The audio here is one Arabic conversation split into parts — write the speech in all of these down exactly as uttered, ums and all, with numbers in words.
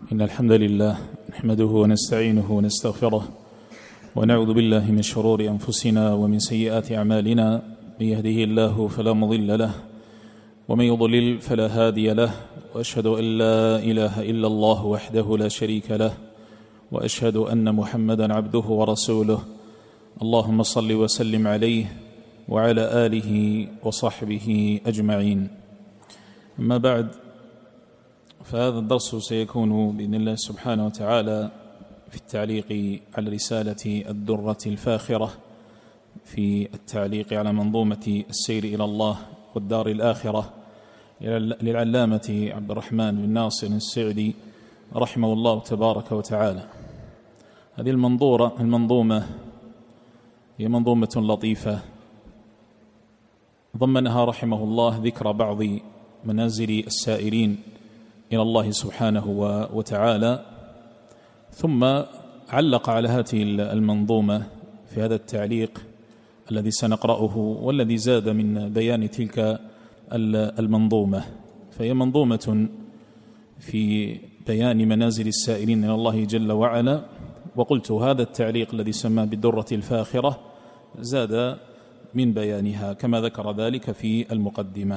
إن الحمد لله نحمده ونستعينه ونستغفره ونعوذ بالله من شرور أنفسنا ومن سيئات أعمالنا. من يهده الله فلا مضل له ومن يضلل فلا هادي له، وأشهد أن لا إله إلا الله وحده لا شريك له، وأشهد أن محمدا عبده ورسوله. اللهم صل وسلم عليه وعلى آله وصحبه أجمعين. أما بعد، فهذا الدرس سيكون بإذن الله سبحانه وتعالى في التعليق على رسالة الدرة الفاخرة في التعليق على منظومة السير إلى الله والدار الآخرة للعلامة عبد الرحمن بن ناصر السعدي رحمه الله تبارك وتعالى. هذه المنظورة المنظومة هي منظومة لطيفة ضمنها رحمه الله ذكر بعض منازل السائرين إلى الله سبحانه وتعالى، ثم علق على هذه المنظومة في هذا التعليق الذي سنقرأه والذي زاد من بيان تلك المنظومة. فهي منظومة في بيان منازل السائرين إلى الله جل وعلا، وقلت هذا التعليق الذي سماه بالدرة الفاخرة زاد من بيانها كما ذكر ذلك في المقدمة.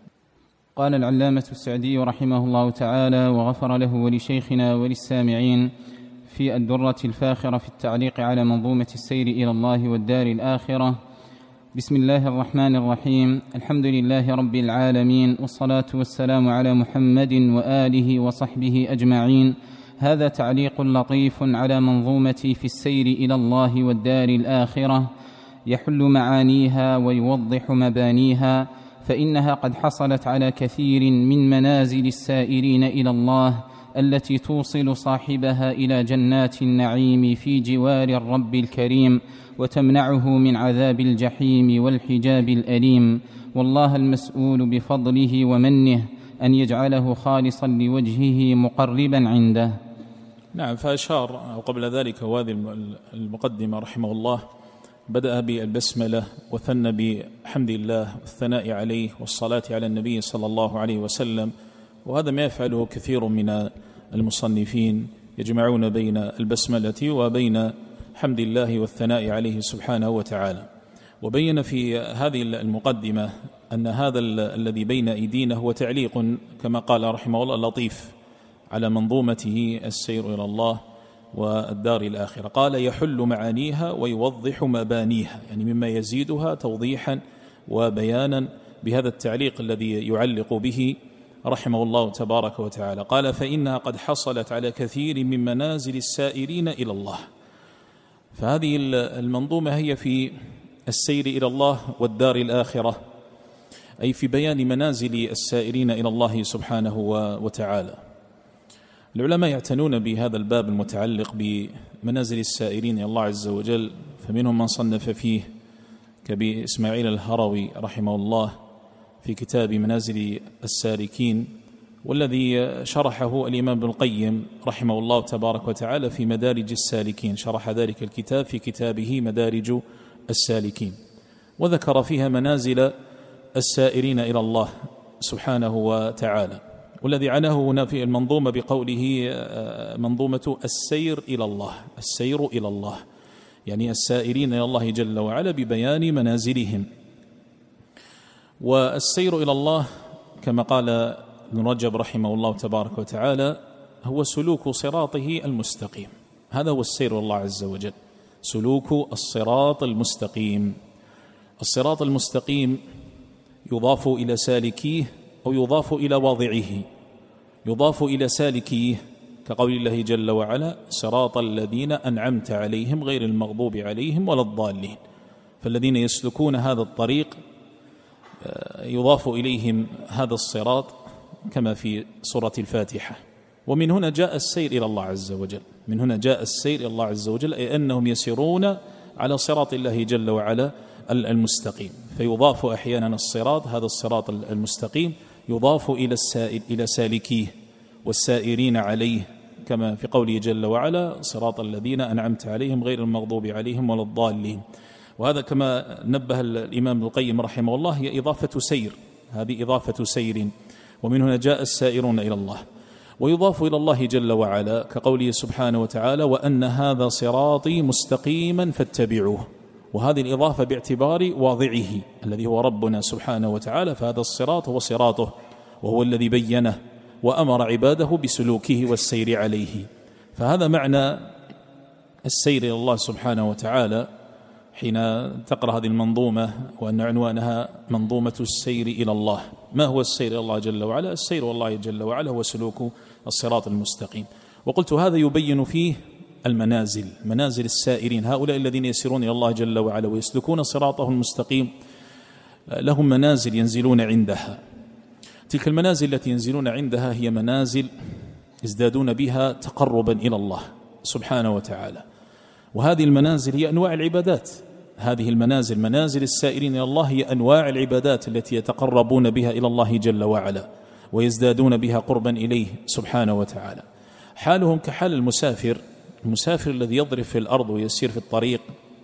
قال العلامة السعدي رحمه الله تعالى وغفر له ولشيخنا وللسامعين في الدرة الفاخرة في التعليق على منظومة السير إلى الله والدار الآخرة: بسم الله الرحمن الرحيم، الحمد لله رب العالمين، والصلاة والسلام على محمد وآله وصحبه أجمعين. هذا تعليق لطيف على منظومتي في السير إلى الله والدار الآخرة، يحل معانيها ويوضح مبانيها، فإنها قد حصلت على كثير من منازل السائرين إلى الله التي توصل صاحبها إلى جنات النعيم في جوار الرب الكريم، وتمنعه من عذاب الجحيم والحجاب الأليم. والله المسؤول بفضله ومنه أن يجعله خالصا لوجهه مقربا عنده. نعم، فأشار قبل ذلك وهذه المقدمة رحمه الله بدأ بالبسملة وثنى بحمد الله والثناء عليه والصلاة على النبي صلى الله عليه وسلم، وهذا ما يفعله كثير من المصنفين، يجمعون بين البسملة وبين حمد الله والثناء عليه سبحانه وتعالى. وبين في هذه المقدمة أن هذا الذي بين أيدينا هو تعليق كما قال رحمه الله لطيف على منظومته السير إلى الله والدار الآخرة. قال: يحل معانيها ويوضح مبانيها، يعني مما يزيدها توضيحا وبيانا بهذا التعليق الذي يعلق به رحمه الله تبارك وتعالى. قال: فإنها قد حصلت على كثير من منازل السائرين إلى الله. فهذه المنظومة هي في السير إلى الله والدار الآخرة، أي في بيان منازل السائرين إلى الله سبحانه وتعالى. العلماء يعتنون بهذا الباب المتعلق بمنازل السائرين إلى الله عز وجل، فمنهم من صنف فيه كأبي إسماعيل الهروي رحمه الله في كتاب منازل السالكين، والذي شرحه الإمام ابن القيم رحمه الله تبارك وتعالى في مدارج السالكين، شرح ذلك الكتاب في كتابه مدارج السالكين، وذكر فيها منازل السائرين إلى الله سبحانه وتعالى. والذي عناه هنا في المنظومة بقوله منظومة السير إلى الله، السير إلى الله يعني السائرين إلى الله جل وعلا ببيان منازلهم. والسير إلى الله كما قال ابن رجب رحمه الله تبارك وتعالى هو سلوك صراطه المستقيم. هذا هو السير إلى الله عز وجل، سلوك الصراط المستقيم. الصراط المستقيم يضاف إلى سالكيه أو يضاف إلى واضعه. يضاف إلى سالكيه كقول الله جل وعلا: صراط الذين أنعمت عليهم غير المغضوب عليهم ولا الضالين. فالذين يسلكون هذا الطريق يضاف إليهم هذا الصراط كما في سورة الفاتحة. ومن هنا جاء السير إلى الله عز وجل، من هنا جاء السير إلى الله عز وجل، أي أنهم يسيرون على صراط الله جل وعلا المستقيم. فيضاف أحيانا الصراط، هذا الصراط المستقيم يضاف إلى السائل إلى سالكيه والسائرين عليه، كما في قوله جل وعلا: صراط الذين أنعمت عليهم غير المغضوب عليهم ولا الضالين. وهذا كما نبه الإمام ابن القيم رحمه الله هي إضافة سير، هذه إضافة سير، ومن هنا جاء السائرون إلى الله. ويضاف إلى الله جل وعلا كقوله سبحانه وتعالى: وأن هذا صراطي مستقيما فاتبعوه. وهذه الإضافة باعتبار واضعه الذي هو ربنا سبحانه وتعالى، فهذا الصراط هو صراطه وهو الذي بينه وأمر عباده بسلوكه والسير عليه. فهذا معنى السير إلى الله سبحانه وتعالى حين تقرأ هذه المنظومة، وأن عنوانها منظومة السير إلى الله. ما هو السير إلى الله جل وعلا؟ السير إلى الله جل وعلا هو سلوك الصراط المستقيم. وقلت هذا يبين فيه المنازل، منازل السائرين، هؤلاء الذين يسيرون إلى الله جل وعلا ويسلكون صراطه المستقيم لهم منازل ينزلون عندها. تلك المنازل التي ينزلون عندها هي منازل يزدادون بها تقربا إلى الله سبحانه وتعالى. وهذه المنازل هي أنواع العبادات. هذه المنازل منازل السائرين إلى الله هي أنواع العبادات التي يتقربون بها إلى الله جل وعلا ويزدادون بها قربا إليه سبحانه وتعالى. حالهم كحال المسافر، المسافر الذي يضرب في الأرض ويسير في الطريق.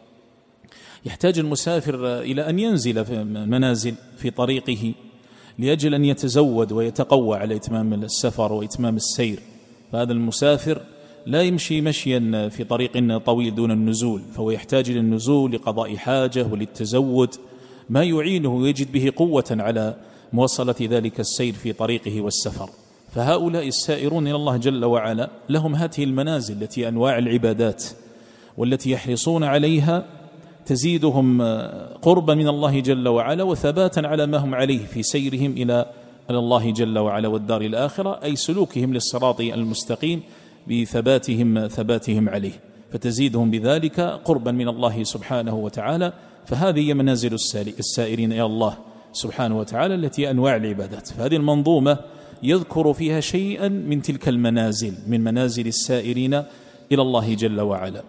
يحتاج المسافر إلى أن ينزل في منازل في طريقه لأجل أن يتزود ويتقوى على إتمام السفر وإتمام السير. فهذا المسافر لا يمشي مشيا في طريق طويل دون النزول، فهو يحتاج للنزول لقضاء حاجة وللتزود، ما يعينه ويجد به قوة على مواصلة ذلك السير في طريقه والسفر. فهؤلاء السائرون إلى الله جل وعلا لهم هذه المنازل التي أنواع العبادات، والتي يحرصون عليها تزيدهم قربا من الله جل وعلا وثباتا على ما هم عليه في سيرهم إلى الله جل وعلا والدار الآخرة، أي سلوكهم للصراط المستقيم بثباتهم ثباتهم عليه، فتزيدهم بذلك قربا من الله سبحانه وتعالى. فهذه هي منازل السائرين إلى الله سبحانه وتعالى التي أنواع العبادات. فهذه المنظومة يذكر فيها شيئا من تلك المنازل، من منازل السائرين إلى الله جل وعلا.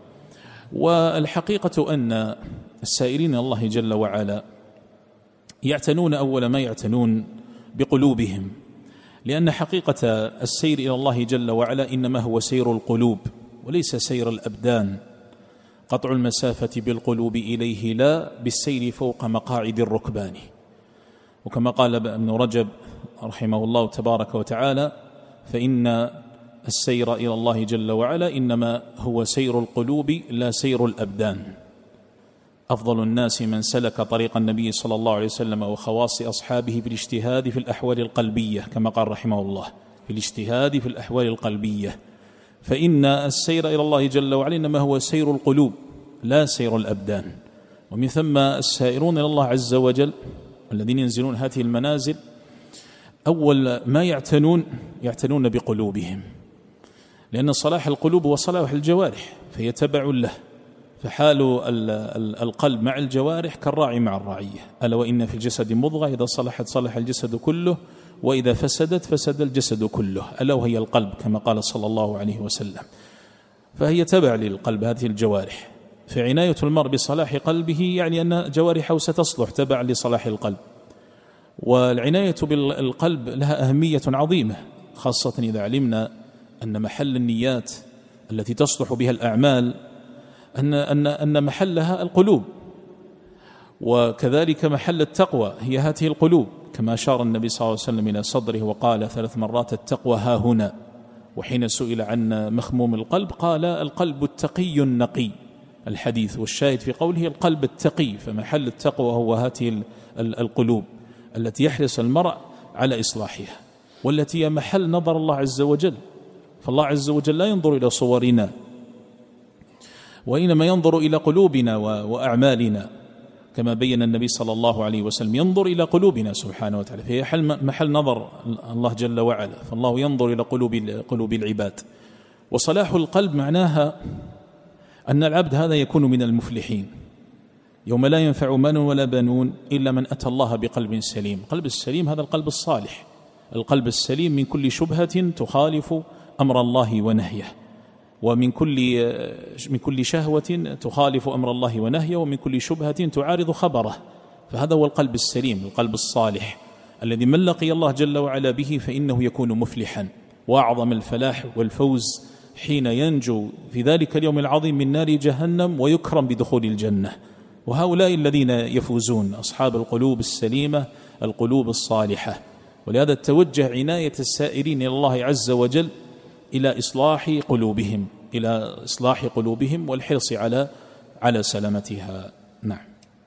والحقيقة أن السائرين إلى الله جل وعلا يعتنون أول ما يعتنون بقلوبهم، لأن حقيقة السير إلى الله جل وعلا إنما هو سير القلوب وليس سير الأبدان. قطع المسافة بالقلوب إليه لا بالسير فوق مقاعد الركبان. وكما قال ابن رجب رحمه الله تبارك وتعالى: فإن السير إلى الله جل وعلا إنما هو سير القلوب لا سير الأبدان. أفضل الناس من سلك طريق النبي صلى الله عليه وسلم وخواص أصحابه في الاجتهاد في الأحوال القلبية، كما قال رحمه الله: في الاجتهاد في الأحوال القلبية. فإن السير إلى الله جل وعلا إنما هو سير القلوب لا سير الأبدان. ومن ثم السائرون إلى الله عز وجل الذين ينزلون هذه المنازل أول ما يعتنون يعتنون بقلوبهم، لأن صلاح القلوب هو صلاح الجوارح، فهي تبع له. فحال القلب مع الجوارح كالراعي مع الرعية، ألا وإن في الجسد مضغة إذا صلحت صلح الجسد كله وإذا فسدت فسد الجسد كله، ألا وهي القلب كما قال صلى الله عليه وسلم. فهي تبع للقلب هذه الجوارح. فعناية المرء بصلاح قلبه يعني أن جوارحه ستصلح تبع لصلاح القلب. والعناية بالقلب لها أهمية عظيمة، خاصة إذا علمنا أن محل النيات التي تصلح بها الأعمال أن أن أن محلها القلوب، وكذلك محل التقوى هي هذه القلوب، كما أشار النبي صلى الله عليه وسلم إلى صدره وقال ثلاث مرات: التقوى ها هنا. وحين سئل عن مخموم القلب قال: القلب التقي النقي. الحديث والشاهد في قوله القلب التقي، فمحل التقوى هو هذه القلوب التي يحرص المرء على إصلاحها، والتي هي محل نظر الله عز وجل. فالله عز وجل لا ينظر إلى صورنا، وإنما ينظر إلى قلوبنا وأعمالنا، كما بين النبي صلى الله عليه وسلم ينظر إلى قلوبنا سبحانه وتعالى، فهي محل نظر الله جل وعلا. فالله ينظر إلى قلوب قلوب العباد. وصلاح القلب معناها أن العبد هذا يكون من المفلحين يوم لا ينفع مال ولا بنون إلا من أتى الله بقلب سليم. القلب السليم هذا القلب الصالح، القلب السليم من كل شبهة تخالف أمر الله ونهيه، ومن كل من كل شهوة تخالف أمر الله ونهيه، ومن كل شبهة تعارض خبره. فهذا هو القلب السليم، القلب الصالح الذي من لقي الله جل وعلا به فإنه يكون مفلحا. وأعظم الفلاح والفوز حين ينجو في ذلك اليوم العظيم من نار جهنم ويكرم بدخول الجنة. وهؤلاء الذين يفوزون أصحاب القلوب السليمة، القلوب الصالحة، ولهذا توجه عناية السائرين إلى الله عز وجل إلى إصلاح قلوبهم إلى إصلاح قلوبهم والحرص على على سلامتها. نعم.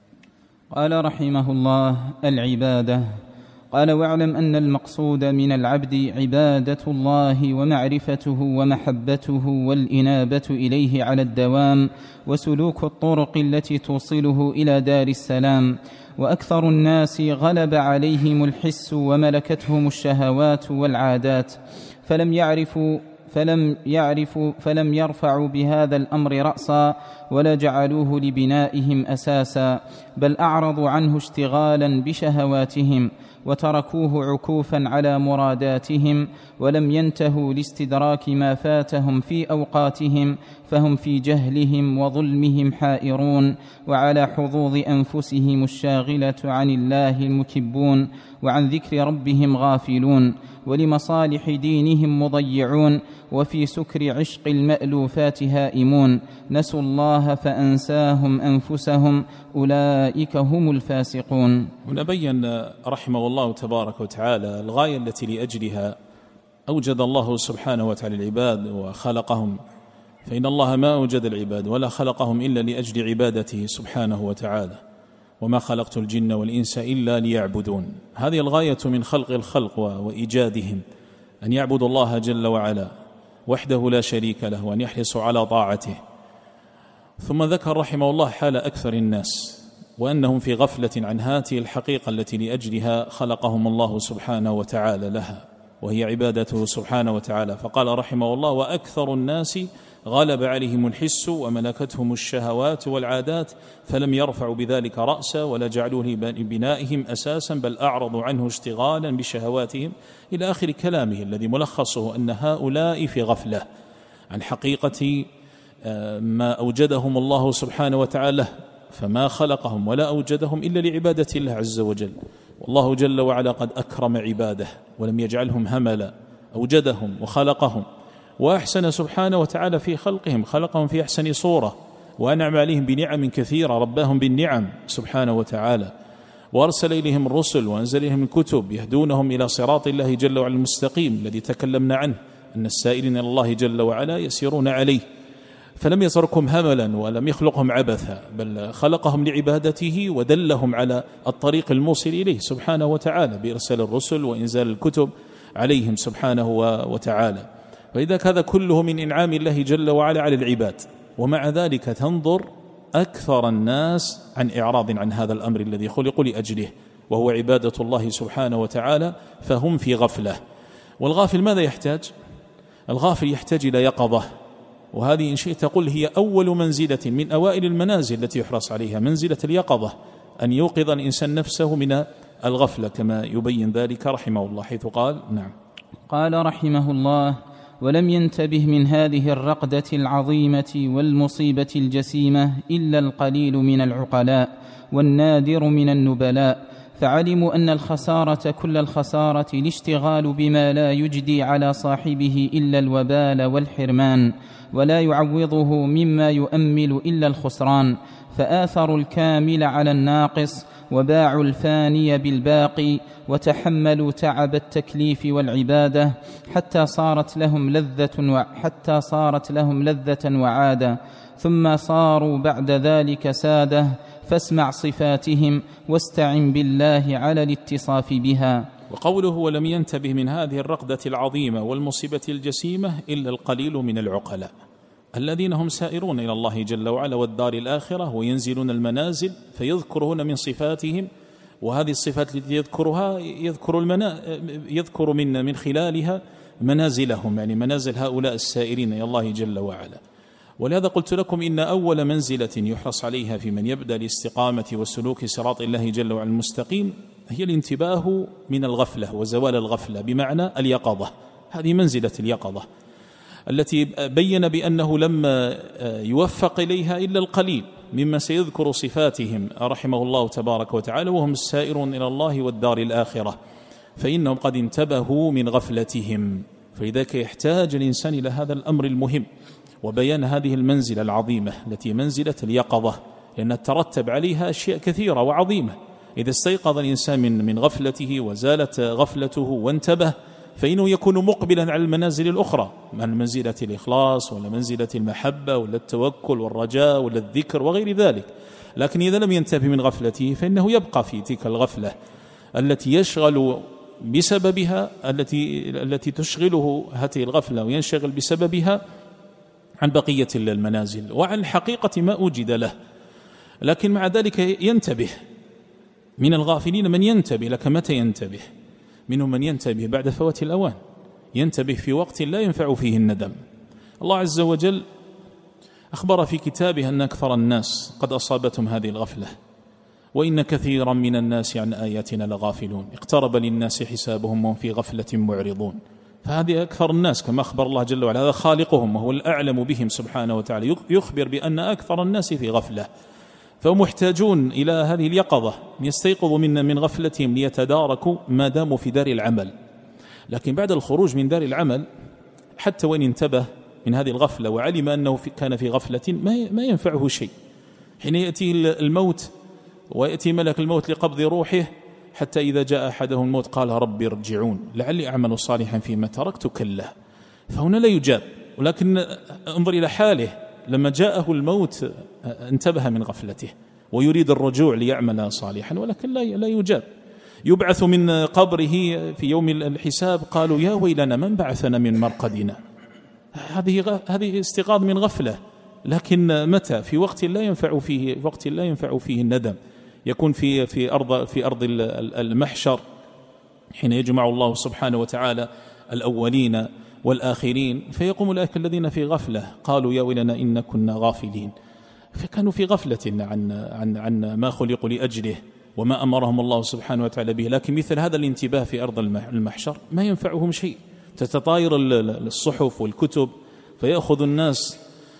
قال رحمه الله: العبادة. قال: واعلم أن المقصود من العبد عبادة الله ومعرفته ومحبته والإنابة إليه على الدوام وسلوك الطرق التي توصله إلى دار السلام. وأكثر الناس غلب عليهم الحس وملكتهم الشهوات والعادات، فلم يعرفوا فلم يعرفوا فلم يرفعوا بهذا الأمر رأسا ولا جعلوه لبنائهم أساسا، بل أعرضوا عنه اشتغالا بشهواتهم وتركوه عكوفا على مراداتهم، ولم ينتهوا لاستدراك ما فاتهم في أوقاتهم، فهم في جهلهم وظلمهم حائرون، وعلى حظوظ أنفسهم الشاغلة عن الله المكبون، وعن ذكر ربهم غافلون، ولمصالح دينهم مضيعون، وفي سكر عشق المألوفات هائمون، نسوا الله فأنساهم أنفسهم، أولئك هم الفاسقون. هنا بين رحمه الله تبارك وتعالى الغاية التي لأجلها أوجد الله سبحانه وتعالى العباد وخلقهم، فإن الله ما أوجد العباد ولا خلقهم إلا لأجل عبادته سبحانه وتعالى، وما خلقت الجن والإنس إلا ليعبدون. هذه الغاية من خلق الخلق وإيجادهم، أن يعبدوا الله جل وعلا وحده لا شريك له، وأن يحرصوا على طاعته. ثم ذكر رحمه الله حال أكثر الناس، وأنهم في غفلة عن هذه الحقيقة التي لأجلها خلقهم الله سبحانه وتعالى لها، وهي عبادته سبحانه وتعالى. فقال رحمه الله: وأكثر الناس غلب عليهم الحس وملكتهم الشهوات والعادات، فلم يرفعوا بذلك رأسا ولا جعلوه لبنائهم أساسا، بل أعرضوا عنه اشتغالا بشهواتهم، إلى آخر كلامه الذي ملخصه أن هؤلاء في غفلة عن حقيقة ما أوجدهم الله سبحانه وتعالى، فما خلقهم ولا أوجدهم إلا لعبادة الله عز وجل. والله جل وعلا قد أكرم عباده ولم يجعلهم هملا، أوجدهم وخلقهم وأحسن سبحانه وتعالى في خلقهم، خلقهم في أحسن صورة، وأنعم عليهم بنعم كثيرة، رباهم بالنعم سبحانه وتعالى، وأرسل إليهم الرسل وأنزل إليهم الكتب يهدونهم إلى صراط الله جل وعلا المستقيم الذي تكلمنا عنه، أن السائرين إلى الله جل وعلا يسيرون عليه. فلم يتركهم هملا ولم يخلقهم عبثا، بل خلقهم لعبادته ودلهم على الطريق الموصل إليه سبحانه وتعالى بإرسال الرسل وإنزال الكتب عليهم سبحانه وتعالى. فإذا هذا كله من إنعام الله جل وعلا على العباد، ومع ذلك تنظر أكثر الناس عن إعراض عن هذا الأمر الذي خلقوا لأجله، وهو عبادة الله سبحانه وتعالى، فهم في غفلة. والغافل ماذا يحتاج؟ الغافل يحتاج إلى يقظة، وهذه إن شئت تقول هي أول منزلة من أوائل المنازل التي يحرص عليها، منزلة اليقظة، أن يوقظ الإنسان نفسه من الغفلة، كما يبين ذلك رحمه الله حيث قال: نعم. قال رحمه الله: ولم ينتبه من هذه الرقدة العظيمة والمصيبة الجسيمة إلا القليل من العقلاء والنادر من النبلاء، فعلموا أن الخسارة كل الخسارة الاشتغال بما لا يجدي على صاحبه إلا الوبال والحرمان، ولا يعوضه مما يؤمل إلا الخسران، فآثروا الكامل على الناقص، وباعوا الفاني بالباقي، وتحملوا تعب التكليف والعبادة، حتى صارت لهم لذة وحتى صارت لهم لذة وعادة، ثم صاروا بعد ذلك سادة. فاسمع صفاتهم واستعن بالله على الاتصاف بها. وقوله: ولم ينتبه من هذه الرقدة العظيمة والمصيبة الجسيمة إلا القليل من العقلاء، الذين هم سائرون إلى الله جل وعلا والدار الآخرة، وينزلون المنازل، فيذكرون من صفاتهم، وهذه الصفات التي يذكرها يذكر, المنا... يذكر من من خلالها منازلهم، يعني منازل هؤلاء السائرين إلى الله جل وعلا. ولهذا قلت لكم إن أول منزلة يحرص عليها في من يبدأ الاستقامة والسلوك صراط الله جل وعلا المستقيم هي الانتباه من الغفلة وزوال الغفلة، بمعنى اليقظة. هذه منزلة اليقظة التي بين بأنه لما يوفق إليها إلا القليل مما سيذكر صفاتهم رحمه الله تبارك وتعالى، وهم السائرون إلى الله والدار الآخرة، فإنهم قد انتبهوا من غفلتهم. فلذلك يحتاج الإنسان إلى هذا الأمر المهم وبيان هذه المنزلة العظيمة التي منزلة اليقظة، لأن ترتب عليها أشياء كثيرة وعظيمة. إذا استيقظ الإنسان من من غفلته وزالت غفلته وانتبه فإنه يكون مقبلا على المنازل الأخرى، من منزلة الإخلاص ولا منزلة المحبة ولا التوكل والرجاء ولا الذكر وغير ذلك. لكن إذا لم ينتبه من غفلته فإنه يبقى في تلك الغفلة التي يشغل بسببها التي التي تشغله هذه الغفلة وينشغل بسببها عن بقية المنازل وعن الحقيقة ما أوجد له. لكن مع ذلك ينتبه. من الغافلين من ينتبه، لك متى ينتبه؟ منهم من ينتبه بعد فوات الأوان، ينتبه في وقت لا ينفع فيه الندم. الله عز وجل أخبر في كتابه أن أكثر الناس قد أصابتهم هذه الغفلة، وإن كثيرا من الناس عن آياتنا لغافلون، اقترب للناس حسابهم وهم في غفلة معرضون. فهذه أكثر الناس كما أخبر الله جل وعلا، هذا خالقهم وهو الأعلم بهم سبحانه وتعالى، يخبر بأن أكثر الناس في غفلة، فهم محتاجون إلى هذه اليقظة يستيقظوا من من غفلتهم ليتداركوا ما داموا في دار العمل. لكن بعد الخروج من دار العمل حتى وإن انتبه من هذه الغفلة وعلم أنه في كان في غفلة ما ينفعه شيء. حين يأتي الموت ويأتي ملك الموت لقبض روحه، حتى إذا جاء أحدهم الموت قال ربي ارجعون لعلي أعمل صالحا فيما تركت كلا، فهنا لا يجاب. ولكن انظر إلى حاله لما جاءه الموت انتبه من غفلته ويريد الرجوع ليعمل صالحا، ولكن لا لا يجاب. يبعث من قبره في يوم الحساب قالوا يا ويلنا من بعثنا من مرقدنا. هذه هذه استيقاظ من غفلة، لكن متى؟ في وقت لا ينفع فيه في وقت لا ينفع فيه الندم. يكون في في أرض في أرض المحشر حين يجمع الله سبحانه وتعالى الأولين والآخرين، فيقوم أولئك الذين في غفلة قالوا يا ويلنا إن كنا غافلين، فكانوا في غفلة عن عن عن ما خلقوا لأجله وما أمرهم الله سبحانه وتعالى به. لكن مثل هذا الانتباه في أرض المحشر ما ينفعهم شيء. تتطاير الصحف والكتب فيأخذ الناس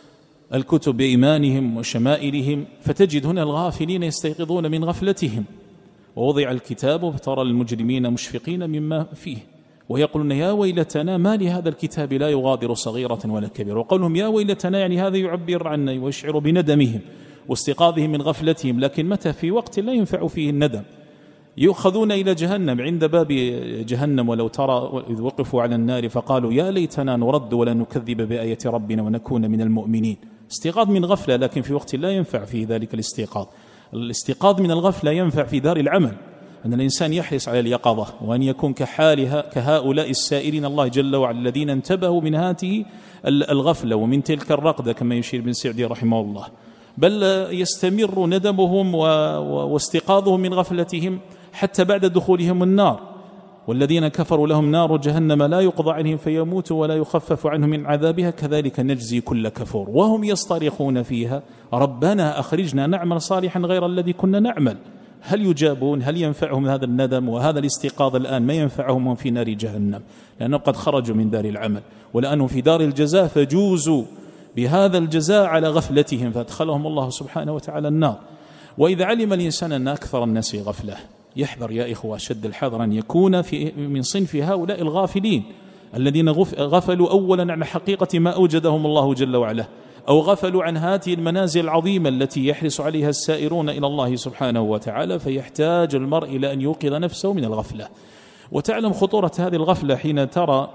الكتب بإيمانهم وشمائلهم، فتجد هنا الغافلين يستيقظون من غفلتهم. ووضع الكتاب فترى المجرمين مشفقين مما فيه ويقولون يا ويلتنا ما لهذا الكتاب لا يغادر صغيرة ولا كبيرة. وقولهم يا ويلتنا يعني هذا يعبر عنا ويشعر بندمهم واستيقاظهم من غفلتهم، لكن متى؟ في وقت لا ينفع فيه الندم. يؤخذون إلى جهنم عند باب جهنم، ولو ترى إذ وقفوا على النار فقالوا يا ليتنا نرد ولا نكذب بآية ربنا ونكون من المؤمنين. استيقاظ من غفلة، لكن في وقت لا ينفع فيه ذلك الاستيقاظ. الاستيقاظ من الغفلة ينفع في دار العمل، أن الإنسان يحرص على اليقظة وأن يكون كحالها كهؤلاء السائرين الله جل وعلا الذين انتبهوا من هذه الغفلة ومن تلك الرقدة كما يشير ابن سعدي رحمه الله. بل يستمر ندمهم واستيقاظهم من غفلتهم حتى بعد دخولهم النار. والذين كفروا لهم نار جهنم لا يقضى عنهم فيموتوا ولا يخفف عنهم من عذابها كذلك نجزي كل كفور وهم يصطرخون فيها ربنا أخرجنا نعمل صالحا غير الذي كنا نعمل. هل يجابون؟ هل ينفعهم هذا الندم وهذا الاستيقاظ الآن؟ ما ينفعهم في نار جهنم، لأنهم قد خرجوا من دار العمل ولأنهم في دار الجزاء فجوزوا بهذا الجزاء على غفلتهم فادخلهم الله سبحانه وتعالى النار. وإذا علم الإنسان أن أكثر الناس غفلة يحذر يا إخوة شد الحذر أن يكون في من صنف هؤلاء الغافلين الذين غفلوا أولا عن حقيقة ما أوجدهم الله جل وعلا، أو غفلوا عن هذه المنازل العظيمة التي يحرص عليها السائرون إلى الله سبحانه وتعالى. فيحتاج المرء إلى أن يوقظ نفسه من الغفلة. وتعلم خطورة هذه الغفلة حين ترى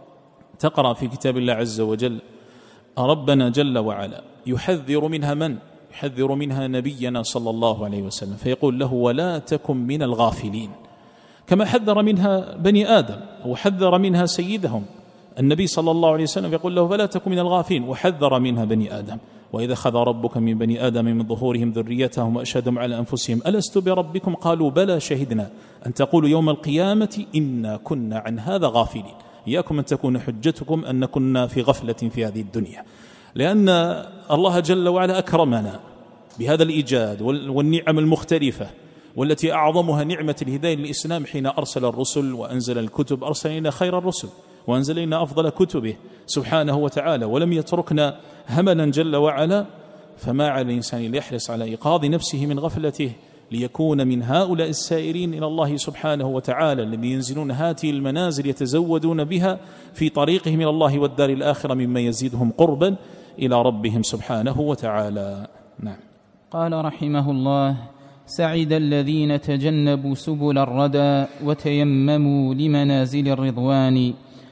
تقرأ في كتاب الله عز وجل ربنا جل وعلا يحذر منها من؟ يحذر منها نبينا صلى الله عليه وسلم، فيقول له ولا تكن من الغافلين، كما حذر منها بني آدم وحذر منها سيدهم النبي صلى الله عليه وسلم، يقول له فلا تكن من الغافلين، وحذر منها بني آدم وإذا أخذ ربك من بني آدم من ظهورهم ذريتهم وأشهدهم على أنفسهم ألست بربكم قالوا بلى شهدنا أن تقولوا يوم القيامة إنا كنا عن هذا غافلين. إياكم أن تكون حجتكم أن كنا في غفلة في هذه الدنيا، لأن الله جل وعلا أكرمنا بهذا الإيجاد والنعم المختلفة، والتي أعظمها نعمة الهداية للإسلام حين أرسل الرسل وأنزل الكتب. أرسل إلينا خير الرسل وأنزل إلينا أفضل كتبه سبحانه وتعالى، ولم يتركنا هملا جل وعلا. فما على الإنسان ليحرص على إيقاظ نفسه من غفلته ليكون من هؤلاء السائرين إلى الله سبحانه وتعالى الذين ينزلون هذه المنازل يتزودون بها في طريقهم إلى الله والدار الآخرة مما يزيدهم قربا إلى ربهم سبحانه وتعالى. نعم. قال رحمه الله سعد الذين تجنبوا سبل الردى وتيمموا لمنازل الرضوان.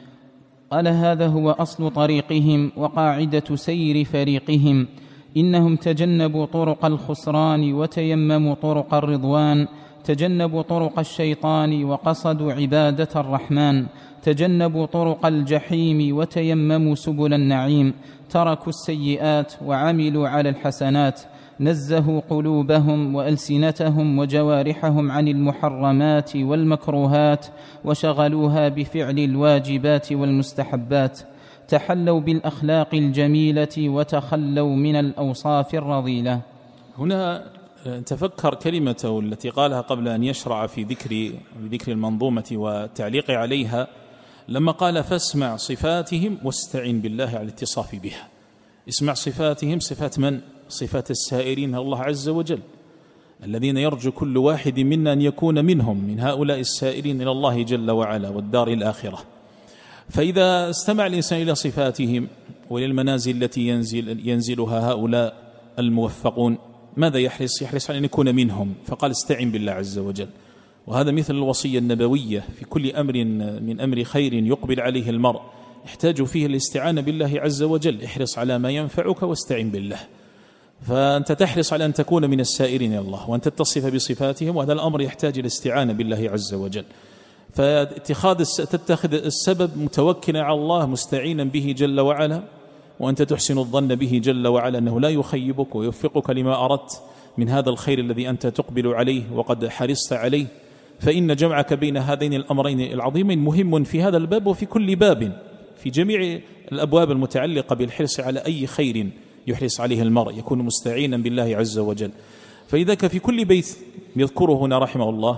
قال هذا هو أصل طريقهم وقاعدة سير فريقهم، إنهم تجنبوا طرق الخسران وتيمموا طرق الرضوان، تجنبوا طرق الشيطان وقصدوا عبادة الرحمن، تجنبوا طرق الجحيم وتيمموا سبل النعيم، تركوا السيئات وعملوا على الحسنات، نزهوا قلوبهم وألسنتهم وجوارحهم عن المحرمات والمكروهات وشغلوها بفعل الواجبات والمستحبات، تحلوا بالأخلاق الجميلة وتخلوا من الأوصاف الرذيلة. هنا تفكر كلمته التي قالها قبل أن يشرع في ذكر ذكر المنظومة والتعليق عليها، لما قال فاسمع صفاتهم واستعن بالله على الاتصاف بها. اسمع صفاتهم، صفات من؟ صفات السائرين الله عز وجل، الذين يرجو كل واحد منا أن يكون منهم، من هؤلاء السائرين إلى الله جل وعلا والدار الآخرة. فإذا استمع الإنسان إلى صفاتهم وللمنازل التي ينزل ينزلها هؤلاء الموفقون، ماذا يحرص؟ يحرص على أن يكون منهم، فقال استعن بالله عز وجل. وهذا مثل الوصية النبوية في كل أمر من أمر خير يقبل عليه المرء يحتاج فيه الاستعانة بالله عز وجل. احرص على ما ينفعك واستعن بالله، فأنت تحرص على أن تكون من السائرين إلى الله وأن تتصف بصفاتهم، وهذا الأمر يحتاج الاستعانة بالله عز وجل. فاتخاذ تتخذ السبب متوكلا على الله مستعينا به جل وعلا، وأنت تحسن الظن به جل وعلا أنه لا يخيبك ويوفقك لما أردت من هذا الخير الذي أنت تقبل عليه وقد حرصت عليه. فإن جمعك بين هذين الأمرين العظيمين مهم في هذا الباب وفي كل باب، في جميع الأبواب المتعلقة بالحرص على أي خير يحرص عليه المرء يكون مستعينا بالله عز وجل. فإذا في كل بيت يذكره هنا رحمه الله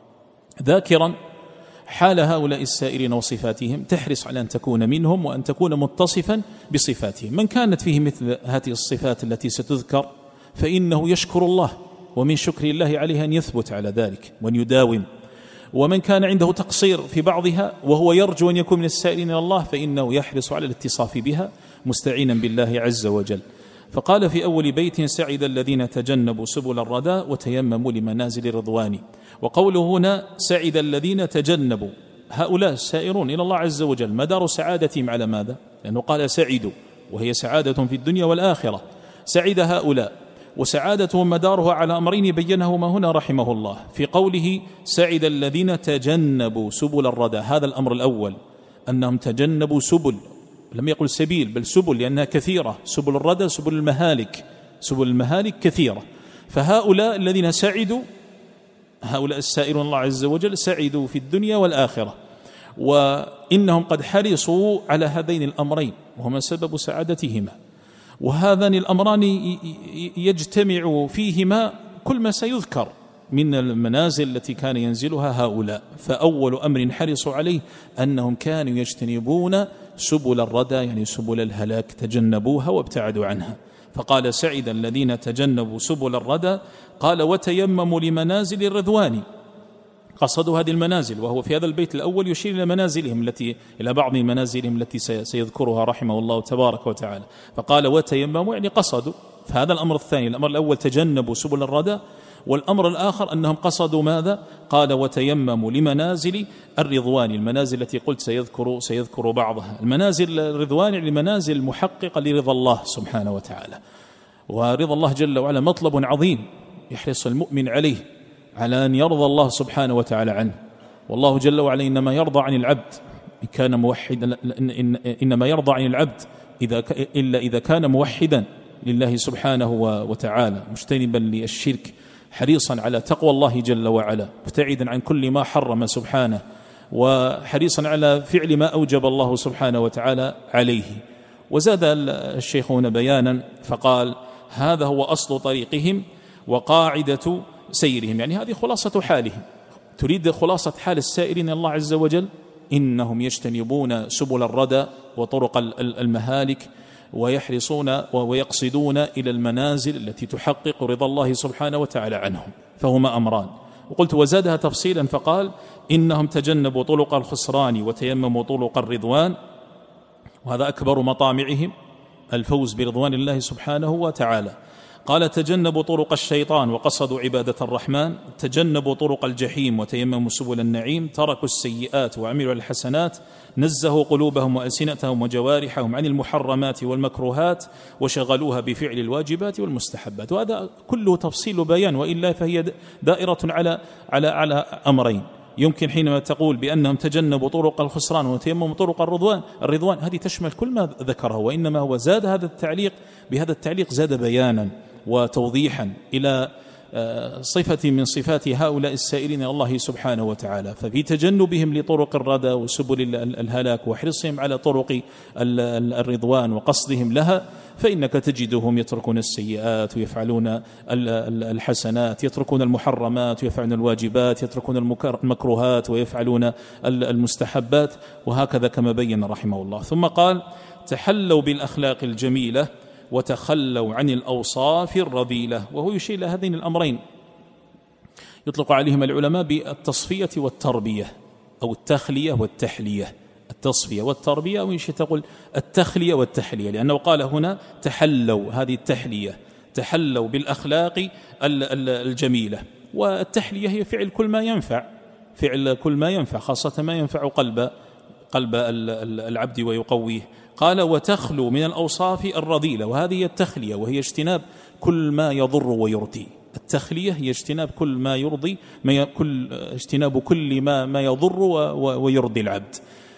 ذاكرا حال هؤلاء السائرين وصفاتهم، تحرص على أن تكون منهم وأن تكون متصفا بصفاتهم. من كانت فيه مثل هذه الصفات التي ستذكر فإنه يشكر الله، ومن شكر الله عليه أن يثبت على ذلك وأن يداوم. ومن كان عنده تقصير في بعضها وهو يرجو أن يكون من السائرين إلى الله فإنه يحرص على الاتصاف بها مستعينا بالله عز وجل. فقال في أول بيت سعد الذين تجنبوا سبل الردى وتيمموا لمنازل الرضوان. وقوله هنا سعد الذين تجنبوا، هؤلاء السائرون إلى الله عز وجل مدار سعادتهم على ماذا؟ لأنه قال سعدوا وهي سعادة في الدنيا والآخرة. سعد هؤلاء وسعادتهم مدارها على أمرين بينهما هنا رحمه الله في قوله سعد الذين تجنبوا سبل الردى. هذا الأمر الأول، أنهم تجنبوا سبل، لم يقل سبيل بل سبل، لأنها كثيرة. سبل الردى سبل المهالك، سبل المهالك كثيرة. فهؤلاء الذين سعدوا، هؤلاء السائرون الله عز وجل سعدوا في الدنيا والآخرة، وإنهم قد حرصوا على هذين الأمرين وهما سبب سعادتهما. وهذان الأمران يجتمع فيهما كل ما سيذكر من المنازل التي كان ينزلها هؤلاء. فأول أمر حرصوا عليه أنهم كانوا يجتنبون سبل الردى، يعني سبل الهلاك، تجنبوها وابتعدوا عنها. فقال سعد الذين تجنبوا سبل الردى، قال وتيمموا لمنازل الرضوان، قصدوا هذه المنازل. وهو في هذا البيت الأول يشير إلى منازلهم التي إلى بعض منازلهم التي سيذكرها رحمه الله تبارك وتعالى. فقال وتيمموا يعني قصدوا. فهذا الأمر الثاني. الأمر الأول تجنبوا سبل الردى، والأمر الآخر أنهم قصدوا ماذا؟ قال وتيمموا لمنازل الرضوان، المنازل التي قلت سيذكر سيذكر بعضها. المنازل الرضوان المنازل المحققة لرضا الله سبحانه وتعالى. ورضا الله جل وعلا مطلب عظيم يحرص المؤمن عليه، على أن يرضى الله سبحانه وتعالى عنه. والله جل وعلا إنما يرضى عن العبد إن كان موحدا، إنما يرضى عن العبد إذا إلا إذا كان موحدا لله سبحانه وتعالى، مجتنبا للشرك، حريصا على تقوى الله جل وعلا، مبتعدا عن كل ما حرم سبحانه، وحريصا على فعل ما أوجب الله سبحانه وتعالى عليه. وزاد الشيخ هنا بيانا فقال هذا هو أصل طريقهم وقاعدة سيرهم، يعني هذه خلاصة حالهم. تريد خلاصة حال السائرين الله عز وجل، إنهم يجتنبون سبل الردى وطرق المهالك، ويحرصون ويقصدون إلى المنازل التي تحقق رضا الله سبحانه وتعالى عنهم. فهما أمران. وقلت وزادها تفصيلا فقال إنهم تجنبوا طرق الخسران وتيمموا طرق الرضوان، وهذا أكبر مطامعهم الفوز برضوان الله سبحانه وتعالى. قال تجنبوا طرق الشيطان وقصدوا عبادة الرحمن، تجنبوا طرق الجحيم وتيمموا سبل النعيم، تركوا السيئات وعملوا الحسنات، نزهوا قلوبهم وألسنتهم وجوارحهم عن المحرمات والمكروهات وشغلوها بفعل الواجبات والمستحبات. وهذا كله تفصيل بيان، وإلا فهي دائرة على على على أمرين. يمكن حينما تقول بأنهم تجنبوا طرق الخسران وتيمموا طرق الرضوان الرضوان هذه تشمل كل ما ذكره، وإنما هو زاد هذا التعليق بهذا التعليق زاد بيانا وتوضيحا إلى صفة من صفات هؤلاء السائرين الله سبحانه وتعالى. ففي تجنبهم لطرق الردى وسبل الهلاك وحرصهم على طرق الرضوان وقصدهم لها، فإنك تجدهم يتركون السيئات ويفعلون الحسنات، يتركون المحرمات ويفعلون الواجبات، يتركون المكروهات ويفعلون المستحبات، وهكذا كما بين رحمه الله. ثم قال تحلوا بالأخلاق الجميلة وتخلوا عن الأوصاف الرذيلة، وهو يشير إلى هذين الأمرين يطلق عليهم العلماء بالتصفية والتربية أو التخلية والتحلية، التصفية والتربية، أو يشير تقول التخلية والتحلية، لأنه قال هنا تحلوا، هذه التحلية، تحلوا بالأخلاق الجميلة. والتحلية هي فعل كل ما ينفع، فعل كل ما ينفع، خاصة ما ينفع قلب قلب العبد ويقويه. قال وتخلو من الأوصاف الرذيلة، وهذه هي التخلية، وهي اجتناب كل ما يضر ويرضي. التخلية هي اجتناب كل ما يرضي، ما كل اجتناب كل ما ما يضر ويرضي العبد.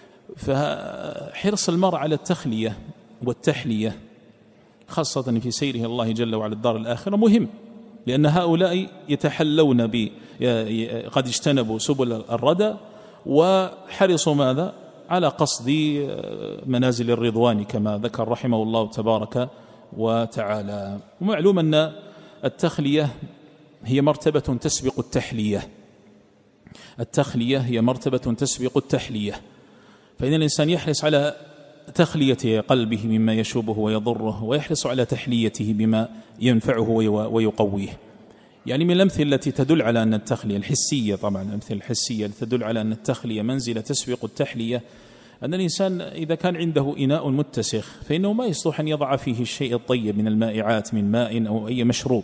فحرص المرء على التخلية والتحلية خاصة في سيره الله جل وعلا الدار الآخرة مهم، لأن هؤلاء يتحلون ب قد اجتنبوا سبل الردى وحرصوا ماذا على قصد منازل الرضوان كما ذكر رحمه الله تبارك وتعالى. ومعلوم أن التخلية هي مرتبة تسبق التحلية، التخلية هي مرتبة تسبق التحلية، فإن الإنسان يحرص على تخلية قلبه مما يشوبه ويضره، ويحرص على تحليته بما ينفعه ويقويه. يعني من الأمثلة التي تدل على أن التخلية الحسية، طبعا الأمثلة الحسية التي تدل على أن التخلية منزلة تسبق التحلية، أن الإنسان إذا كان عنده إناء متسخ فإنه ما يصلح أن يضع فيه الشيء الطيب من المائعات من ماء أو أي مشروب،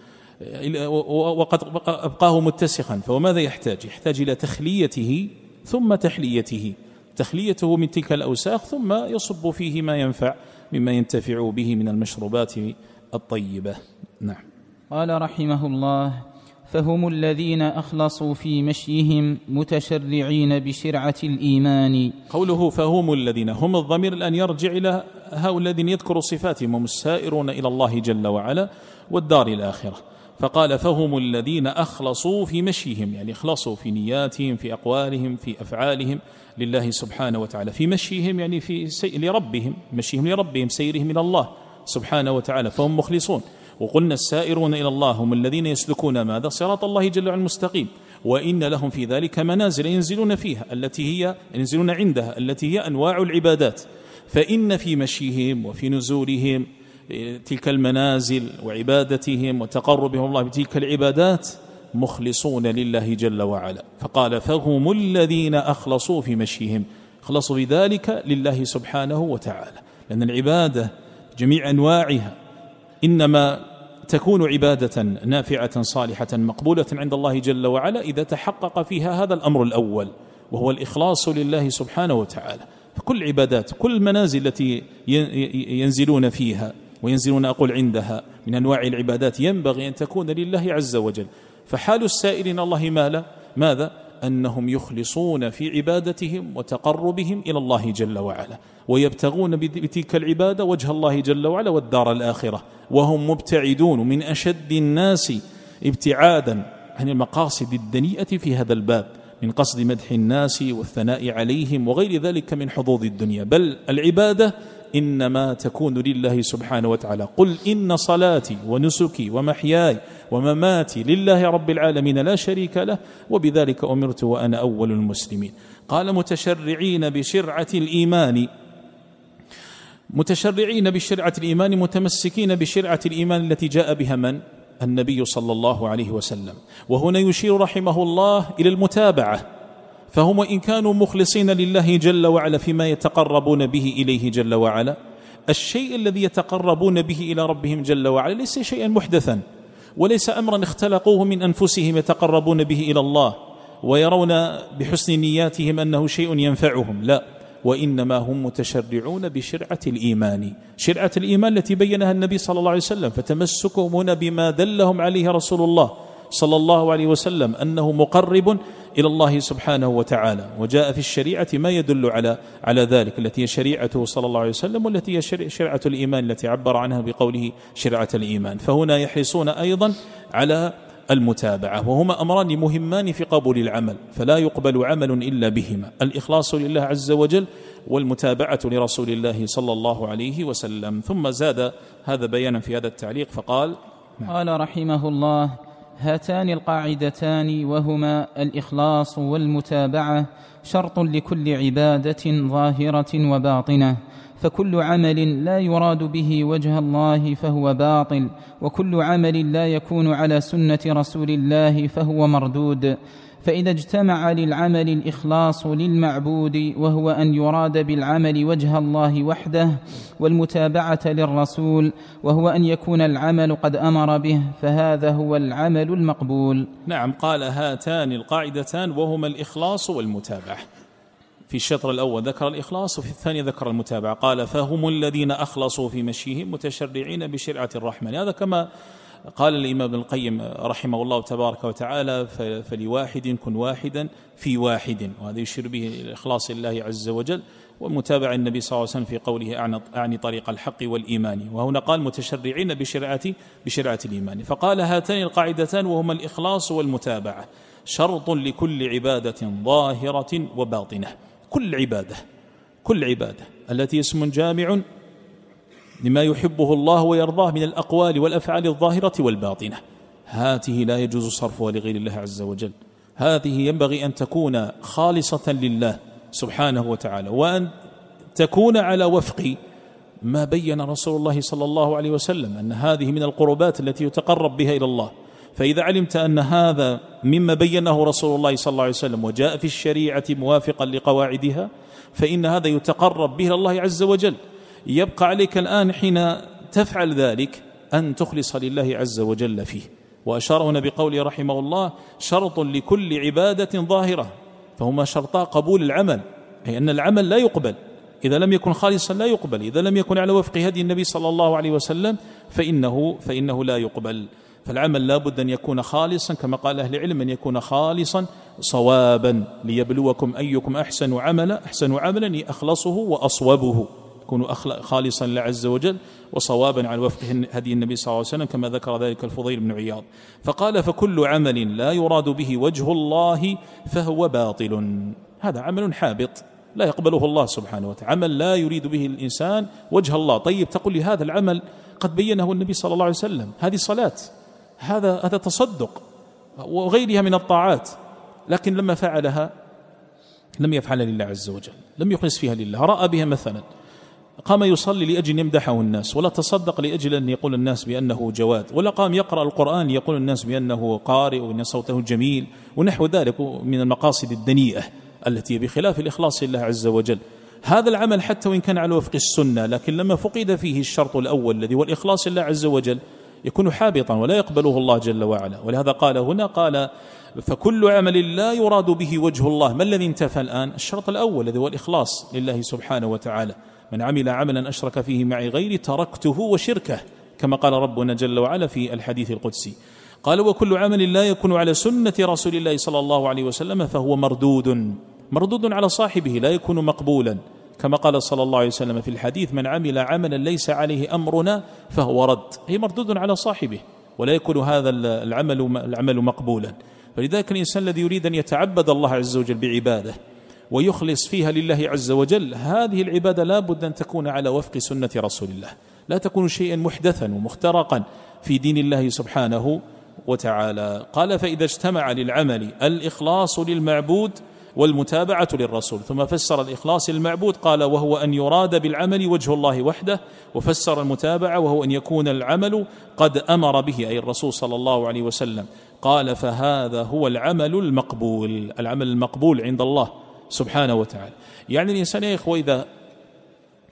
وقد أبقاه متسخا، فهو ماذا يحتاج؟ يحتاج إلى تخليته ثم تحليته، تخليته من تلك الأوساخ ثم يصب فيه ما ينفع مما ينتفع به من المشروبات الطيبة. نعم. قال رحمه الله فهم الذين أخلصوا في مشيهم متشرعين بشرعة الإيمان. قوله فهم الذين، هم الضمير الآن يرجع إلى هؤلاء الذين يذكر صفاتهم، هم السائرون إلى الله جل وعلا والدار الآخرة. فقال فهم الذين أخلصوا في مشيهم، يعني اخلصوا في نياتهم في أقوالهم في أفعالهم لله سبحانه وتعالى. في مشيهم يعني في سي... لربهم، مشيهم لربهم، سيرهم إلى الله سبحانه وتعالى، فهم مخلصون. وقلنا السائرون إلى الله هم الذين يسلكون ماذا؟ صراط الله جل وعلا المستقيم، وإن لهم في ذلك منازل ينزلون فيها التي هي ينزلون عندها التي هي أنواع العبادات. فإن في مشيهم وفي نزولهم تلك المنازل وعبادتهم وتقربهم الله بتلك العبادات مخلصون لله جل وعلا. فقال فهم الذين أخلصوا في مشيهم، خلصوا بذلك لله سبحانه وتعالى، لأن العبادة جميع أنواعها إنما تكون عبادة نافعة صالحة مقبولة عند الله جل وعلا إذا تحقق فيها هذا الأمر الأول، وهو الإخلاص لله سبحانه وتعالى. فكل عبادات، كل المنازل التي ينزلون فيها وينزلون أقول عندها من أنواع العبادات ينبغي أن تكون لله عز وجل. فحال السائرين الله ماذا؟ ماذا؟ أنهم يخلصون في عبادتهم وتقربهم إلى الله جل وعلا، ويبتغون بتلك العبادة وجه الله جل وعلا والدار الآخرة، وهم مبتعدون من أشد الناس ابتعادا عن المقاصد الدنيئة في هذا الباب، من قصد مدح الناس والثناء عليهم وغير ذلك من حظوظ الدنيا. بل العبادة إنما تكون لله سبحانه وتعالى. قل إن صلاتي ونسكي ومحياي ومماتي لله رب العالمين لا شريك له وبذلك أمرت وأنا أول المسلمين. قال متشرعين بشرعة الإيمان، متشرعين بشرعة الإيمان متمسكين بشرعة الإيمان التي جاء بها من؟ النبي صلى الله عليه وسلم. وهنا يشير رحمه الله إلى المتابعة، فهم إن كانوا مخلصين لله جل وعلا فيما يتقربون به إليه جل وعلا، الشيء الذي يتقربون به إلى ربهم جل وعلا ليس شيئا محدثا، وليس أمرا اختلقوه من أنفسهم يتقربون به إلى الله ويرون بحسن نياتهم أنه شيء ينفعهم، لا، وإنما هم متشرعون بشرعة الإيمان، شرعة الإيمان التي بينها النبي صلى الله عليه وسلم. فتمسكهم هنا بما دلهم عليه رسول الله صلى الله عليه وسلم أنه مقرب إلى الله سبحانه وتعالى، وجاء في الشريعة ما يدل على على ذلك، التي هي شريعته صلى الله عليه وسلم، والتي هي شريعة الإيمان التي عبر عنها بقوله شريعة الإيمان. فهنا يحرصون أيضا على المتابعة، وهما أمران مهمان في قبول العمل، فلا يقبل عمل إلا بهما: الإخلاص لله عز وجل، والمتابعة لرسول الله صلى الله عليه وسلم. ثم زاد هذا بيانا في هذا التعليق فقال: قال رحمه الله: هاتان القاعدتان وهما الإخلاص والمتابعة شرط لكل عبادة ظاهرة وباطنة، فكل عمل لا يراد به وجه الله فهو باطل، وكل عمل لا يكون على سنة رسول الله فهو مردود. فإذا اجتمع للعمل الإخلاص للمعبود وهو أن يراد بالعمل وجه الله وحده، والمتابعة للرسول وهو أن يكون العمل قد أمر به، فهذا هو العمل المقبول. نعم، قال: هاتان القاعدتان وهما الإخلاص والمتابعة. في الشطر الأول ذكر الإخلاص، وفي الثاني ذكر المتابعة. قال: فهم الذين أخلصوا في مشيهم متشرعين بشرعة الرحمن. هذا كما قال الإمام ابن القيم رحمه الله تبارك وتعالى: فلواحد كن واحدا في واحد، وهذا يشير به الإخلاص لله عز وجل، ومتابع النبي صلى الله عليه وسلم في قوله: أعني طريق الحق والإيمان. وهنا قال: متشرعين بشرعة بشرعة الإيمان. فقال: هاتان القاعدتان وهما الإخلاص والمتابعة شرط لكل عبادة ظاهرة وباطنة. كل عبادة كل عبادة التي اسم جامع لما يحبه الله ويرضاه من الأقوال والأفعال الظاهرة والباطنة، هذه لا يجوز صرفها لغير الله عز وجل. هذه ينبغي أن تكون خالصة لله سبحانه وتعالى، وأن تكون على وفق ما بين رسول الله صلى الله عليه وسلم أن هذه من القربات التي يتقرب بها إلى الله. فإذا علمت أن هذا مما بينه رسول الله صلى الله عليه وسلم وجاء في الشريعة موافقا لقواعدها، فإن هذا يتقرب به إلى الله عز وجل. يبقى عليك الآن حين تفعل ذلك أن تخلص لله عز وجل فيه. وأشار هنا بقوله رحمه الله: شرط لكل عبادة ظاهرة، فهما شرطا قبول العمل، أي أن العمل لا يقبل إذا لم يكن خالصا، لا يقبل إذا لم يكن على وفق هدي النبي صلى الله عليه وسلم، فإنه, فإنه لا يقبل. فالعمل لا بد أن يكون خالصا، كما قال أهل العلم: أن يكون خالصا صوابا، ليبلوكم أيكم أحسن عملا، أحسن عملا أخلصه وأصوبه، يكون خالصا لله عز وجل وصوابا على وفق هدي النبي صلى الله عليه وسلم، كما ذكر ذلك الفضيل بن عياض. فقال: فكل عمل لا يراد به وجه الله فهو باطل. هذا عمل حابط لا يقبله الله سبحانه وتعالى، عمل لا يريد به الإنسان وجه الله. طيب، تقول لي هذا العمل قد بينه النبي صلى الله عليه وسلم، هذه صلاة، هذا هذا تصدق وغيرها من الطاعات، لكن لما فعلها لم يفعل لله عز وجل، لم يخلص فيها لله. رأى بها مثلا، قام يصلي لأجل أن يمدحه الناس، ولا تصدق لأجل أن يقول الناس بأنه جواد، ولا قام يقرأ القرآن يقول الناس بأنه قارئ وأن صوته جميل ونحو ذلك من المقاصد الدنيئة التي بخلاف الإخلاص لله عز وجل. هذا العمل حتى وإن كان على وفق السنة، لكن لما فقد فيه الشرط الأول الذي هو الإخلاص لله عز وجل يكون حابطا ولا يقبله الله جل وعلا. ولهذا قال هنا: قال: فكل عمل لا يراد به وجه الله. ما الذي انتفى الآن؟ الشرط الأول الذي هو الإخلاص لله سبحانه وتعالى: من عمل عملا أشرك فيه معي غيري تركته وشركه، كما قال ربنا جل وعلا في الحديث القدسي. قال: وكل عمل لا يكون على سنة رسول الله صلى الله عليه وسلم فهو مردود، مردود على صاحبه، لا يكون مقبولا، كما قال صلى الله عليه وسلم في الحديث: من عمل عملا ليس عليه أمرنا فهو رد، هي مردود على صاحبه، ولا يكون هذا العمل العمل مقبولا. فلذلك الإنسان الذي يريد أن يتعبد الله عز وجل بعباده ويخلص فيها لله عز وجل، هذه العبادة لا بد أن تكون على وفق سنة رسول الله، لا تكون شيئا محدثا ومخترقا في دين الله سبحانه وتعالى. قال: فإذا اجتمع للعمل الإخلاص للمعبود والمتابعة للرسول. ثم فسر الإخلاص للمعبود، قال: وهو أن يراد بالعمل وجه الله وحده. وفسر المتابعة وهو أن يكون العمل قد أمر به، أي الرسول صلى الله عليه وسلم. قال: فهذا هو العمل المقبول، العمل المقبول عند الله سبحانه وتعالى. يعني الإنسان يا إخوة إذا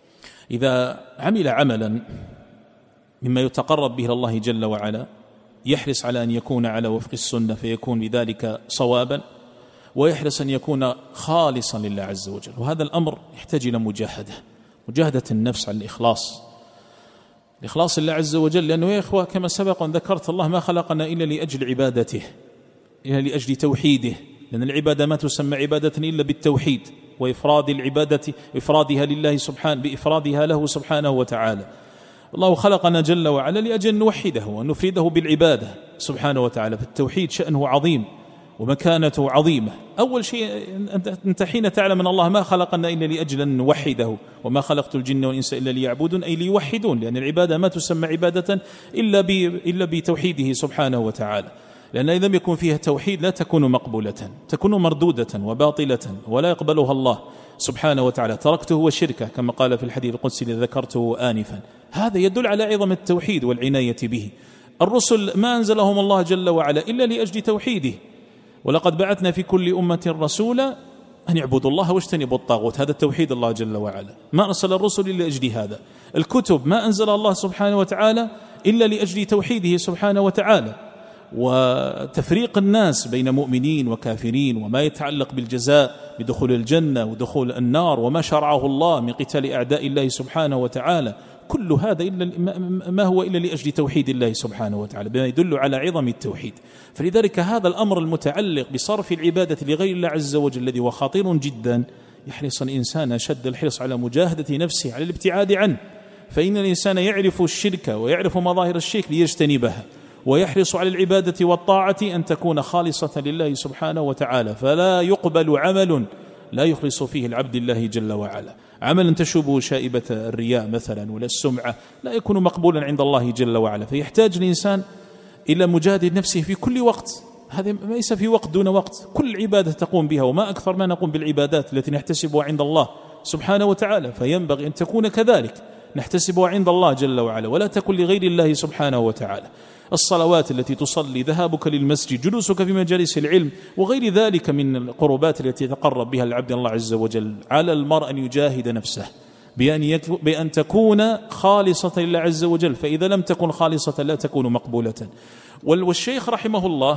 إذا عمل عملا مما يتقرب به الله جل وعلا يحرص على أن يكون على وفق السنة فيكون بذلك صوابا، ويحرص أن يكون خالصا لله عز وجل. وهذا الأمر يحتاج إلى مجاهدة، مجاهدة النفس على الإخلاص، الإخلاص لله عز وجل. لأنه يا إخوة كما سبق أن ذكرت الله ما خلقنا إلا لأجل عبادته، إلا لأجل توحيده، لأن العبادة ما تسمى عبادة إلا بالتوحيد وإفراد العبادة إفرادها لله سبحانه بإفرادها له سبحانه وتعالى. الله خلقنا جل وعلا لأجل أن نوحده ونفرده بالعبادة سبحانه وتعالى، فالتوحيد شأنه عظيم ومكانته عظيمة. أول شيء أنت حين تعلم أن الله ما خلقنا إلا لأجل أن نوحده، وما خلقت الجن والإنس إلا ليعبدون، أي ليوحدون، لأن العبادة ما تسمى عبادة إلا إلا بتوحيده سبحانه وتعالى، لأن إذا لم يكن فيها توحيد لا تكون مقبولة، تكون مردودة وباطلة ولا يقبلها الله سبحانه وتعالى. تركته وشركه كما قال في الحديث القدسي الذي ذكرته آنفا. هذا يدل على عظم التوحيد والعناية به. الرسل ما أنزلهم الله جل وعلا إلا لأجل توحيده، ولقد بعثنا في كل أمة رسولا أن يعبدوا الله واجتنبوا الطاغوت. هذا التوحيد الله جل وعلا، ما أرسل الرسل إلا لأجل هذا. الكتب ما أنزل الله سبحانه وتعالى إلا لأجل توحيده سبحانه وتعالى، وتفريق الناس بين مؤمنين وكافرين، وما يتعلق بالجزاء بدخول الجنة ودخول النار، وما شرعه الله من قتال أعداء الله سبحانه وتعالى، كل هذا إلا ما هو إلا لأجل توحيد الله سبحانه وتعالى، بما يدل على عظم التوحيد. فلذلك هذا الأمر المتعلق بصرف العبادة لغير الله عز وجل الذي هو خطير جدا، يحرص الإنسان أشد الحرص على مجاهدة نفسه على الابتعاد عنه، فإن الإنسان يعرف الشرك ويعرف مظاهر الشرك ليجتنبها، ويحرص على العبادة والطاعة أن تكون خالصة لله سبحانه وتعالى. فلا يقبل عمل لا يخلص فيه العبد الله جل وعلا، عملا تشوبه شائبة الرياء مثلا ولا السمعة لا يكون مقبولا عند الله جل وعلا. فيحتاج الإنسان إلى مجاهدة نفسه في كل وقت، هذا ليس في وقت دون وقت، كل عبادة تقوم بها، وما أكثر ما نقوم بالعبادات التي نحتسبها عند الله سبحانه وتعالى، فينبغي أن تكون كذلك، نحتسبها عند الله جل وعلا ولا تكن لغير الله سبحانه وتعالى. الصلوات التي تصلي، ذهابك للمسجد، جلوسك في مجالس العلم، وغير ذلك من القربات التي يتقرب بها العبد الله عز وجل. على المرء أن يجاهد نفسه بأن, بأن تكون خالصة لله عز وجل، فإذا لم تكن خالصة لا تكون مقبولة. والشيخ رحمه الله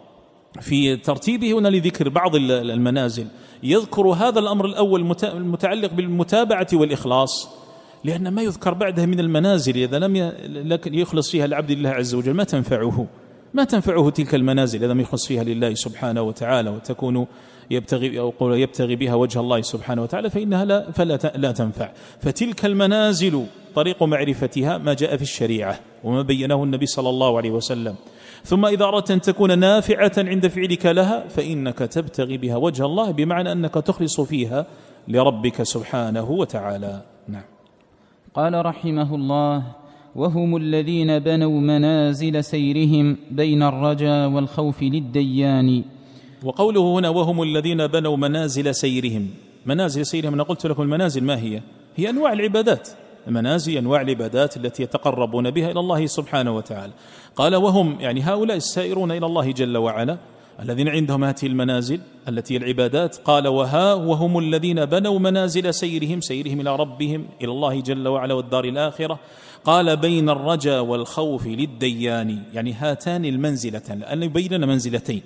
في ترتيبه هنا لذكر بعض المنازل يذكر هذا الأمر الأول المتعلق بالمتابعة والإخلاص، لأن ما يذكر بعدها من المنازل إذا لم يخلص فيها العبد لله عز وجل ما تنفعه ما تنفعه تلك المنازل إذا لم يخلص فيها لله سبحانه وتعالى، وتكون يبتغي, أو يبتغي بها وجه الله سبحانه وتعالى، فإنها لا, فلا لا تنفع. فتلك المنازل طريق معرفتها ما جاء في الشريعة وما بينه النبي صلى الله عليه وسلم. ثم إذا أردت أن تكون نافعة عند فعلك لها فإنك تبتغي بها وجه الله، بمعنى أنك تخلص فيها لربك سبحانه وتعالى. نعم. قال رحمه الله: وهم الذين بنوا منازل سيرهم بين الرجا والخوف للديان. وقوله هنا وهم الذين بنوا منازل سيرهم، منازل سيرهم أنا قلت لكم المنازل ما هي؟ هي أنواع العبادات، المنازل أنواع العبادات التي يتقربون بها إلى الله سبحانه وتعالى. قال وهم يعني هؤلاء السائرون إلى الله جل وعلا الذين عندهم هذه المنازل التي العبادات. قال وها وهم الذين بنوا منازل سيرهم، سيرهم إلى ربهم إلى الله جل وعلا والدار الآخرة. قال بين الرجا والخوف للديان، يعني هاتان المنزلتان، لأن يبين منزلتين،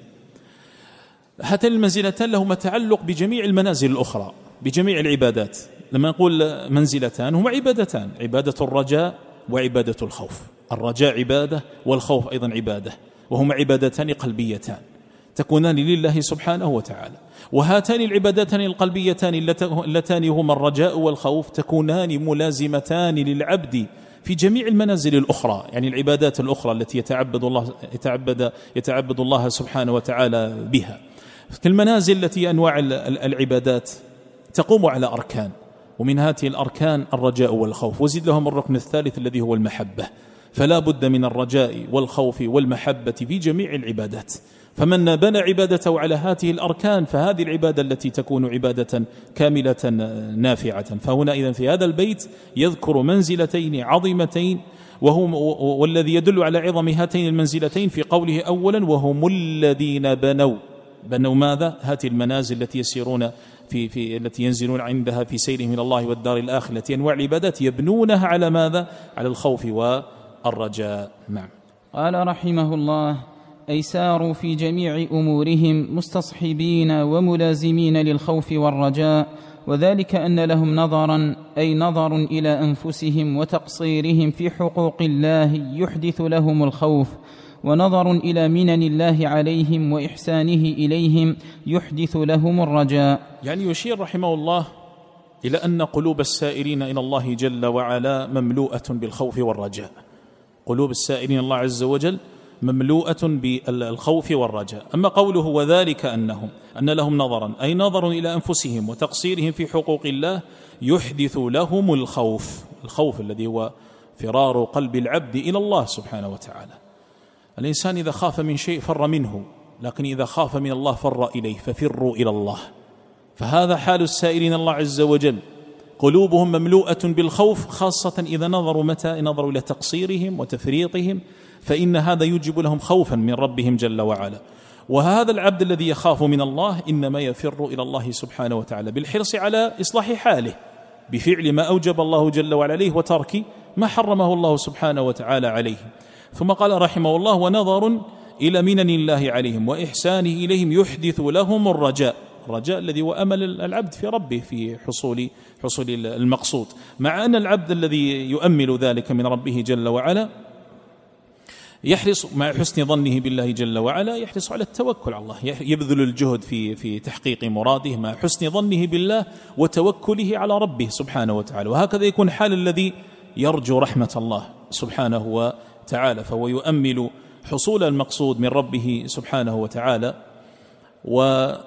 هاتان المنزلتان لهما تعلق بجميع المنازل الأخرى بجميع العبادات. لما نقول منزلتان هما عبادتان، عبادة الرجاء وعبادة الخوف. الرجاء عبادة والخوف أيضا عبادة، وهما عبادتان قلبيتان تكونان لله سبحانه وتعالى. وهاتان العبادتان القلبيتان اللتان هما الرجاء والخوف تكونان ملازمتان للعبد في جميع المنازل الأخرى، يعني العبادات الأخرى التي يتعبد الله يتعبد يتعبد الله سبحانه وتعالى بها. في المنازل التي أنواع العبادات تقوم على أركان، ومن هذه الأركان الرجاء والخوف، وزد لهم الركن الثالث الذي هو المحبة. فلا بد من الرجاء والخوف والمحبة في جميع العبادات. فمن بنى عبادته على هذه الأركان فهذه العبادة التي تكون عبادة كاملة نافعة. فهنا إذن في هذا البيت يذكر منزلتين عظيمتين، وهم والذي يدل على عظم هاتين المنزلتين في قوله أولا وهم الذين بنوا بأنه ماذا؟ هذه المنازل التي يسيرون في, في التي ينزلون عندها في سيرهم إلى الله والدار الآخرة، التي أنواع العبادات يبنونها على ماذا؟ على الخوف والرجاء. نعم. قال رحمه الله: أي ساروا في جميع أمورهم مستصحبين وملازمين للخوف والرجاء، وذلك أن لهم نظرا، أي نظر إلى أنفسهم وتقصيرهم في حقوق الله يحدث لهم الخوف، ونظر إلى منن الله عليهم وإحسانه إليهم يحدث لهم الرجاء. يعني يشير رحمه الله إلى أن قلوب السائرين إلى الله جل وعلا مملوءة بالخوف والرجاء. قلوب السائرين الله عز وجل مملوءة بالخوف والرجاء. أما قوله وذلك أنهم أن لهم نظرا، أي نظر إلى أنفسهم وتقصيرهم في حقوق الله يحدث لهم الخوف. الخوف الذي هو فرار قلب العبد إلى الله سبحانه وتعالى. الإنسان إذا خاف من شيء فر منه، لكن إذا خاف من الله فر إليه، ففروا إلى الله. فهذا حال السائرين الله عز وجل، قلوبهم مملوءة بالخوف، خاصة إذا نظروا متى نظروا إلى تقصيرهم وتفريطهم، فإن هذا يوجب لهم خوفا من ربهم جل وعلا. وهذا العبد الذي يخاف من الله إنما يفر إلى الله سبحانه وتعالى بالحرص على إصلاح حاله، بفعل ما أوجب الله جل وعلا عليه وترك ما حرمه الله سبحانه وتعالى عليه. ثم قال رحمه الله: ونظر إلى منن الله عليهم وإحسانه إليهم يحدث لهم الرجاء. الرجاء الذي هو أمل العبد في ربه في حصول حصول المقصود، مع أن العبد الذي يؤمل ذلك من ربه جل وعلا يحرص مع حسن ظنه بالله جل وعلا يحرص على التوكل على الله، يبذل الجهد في في تحقيق مراده مع حسن ظنه بالله وتوكله على ربه سبحانه وتعالى. وهكذا يكون حال الذي يرجو رحمة الله سبحانه وتعالى، فهو يؤمل حصول المقصود من ربه سبحانه وتعالى ويبذل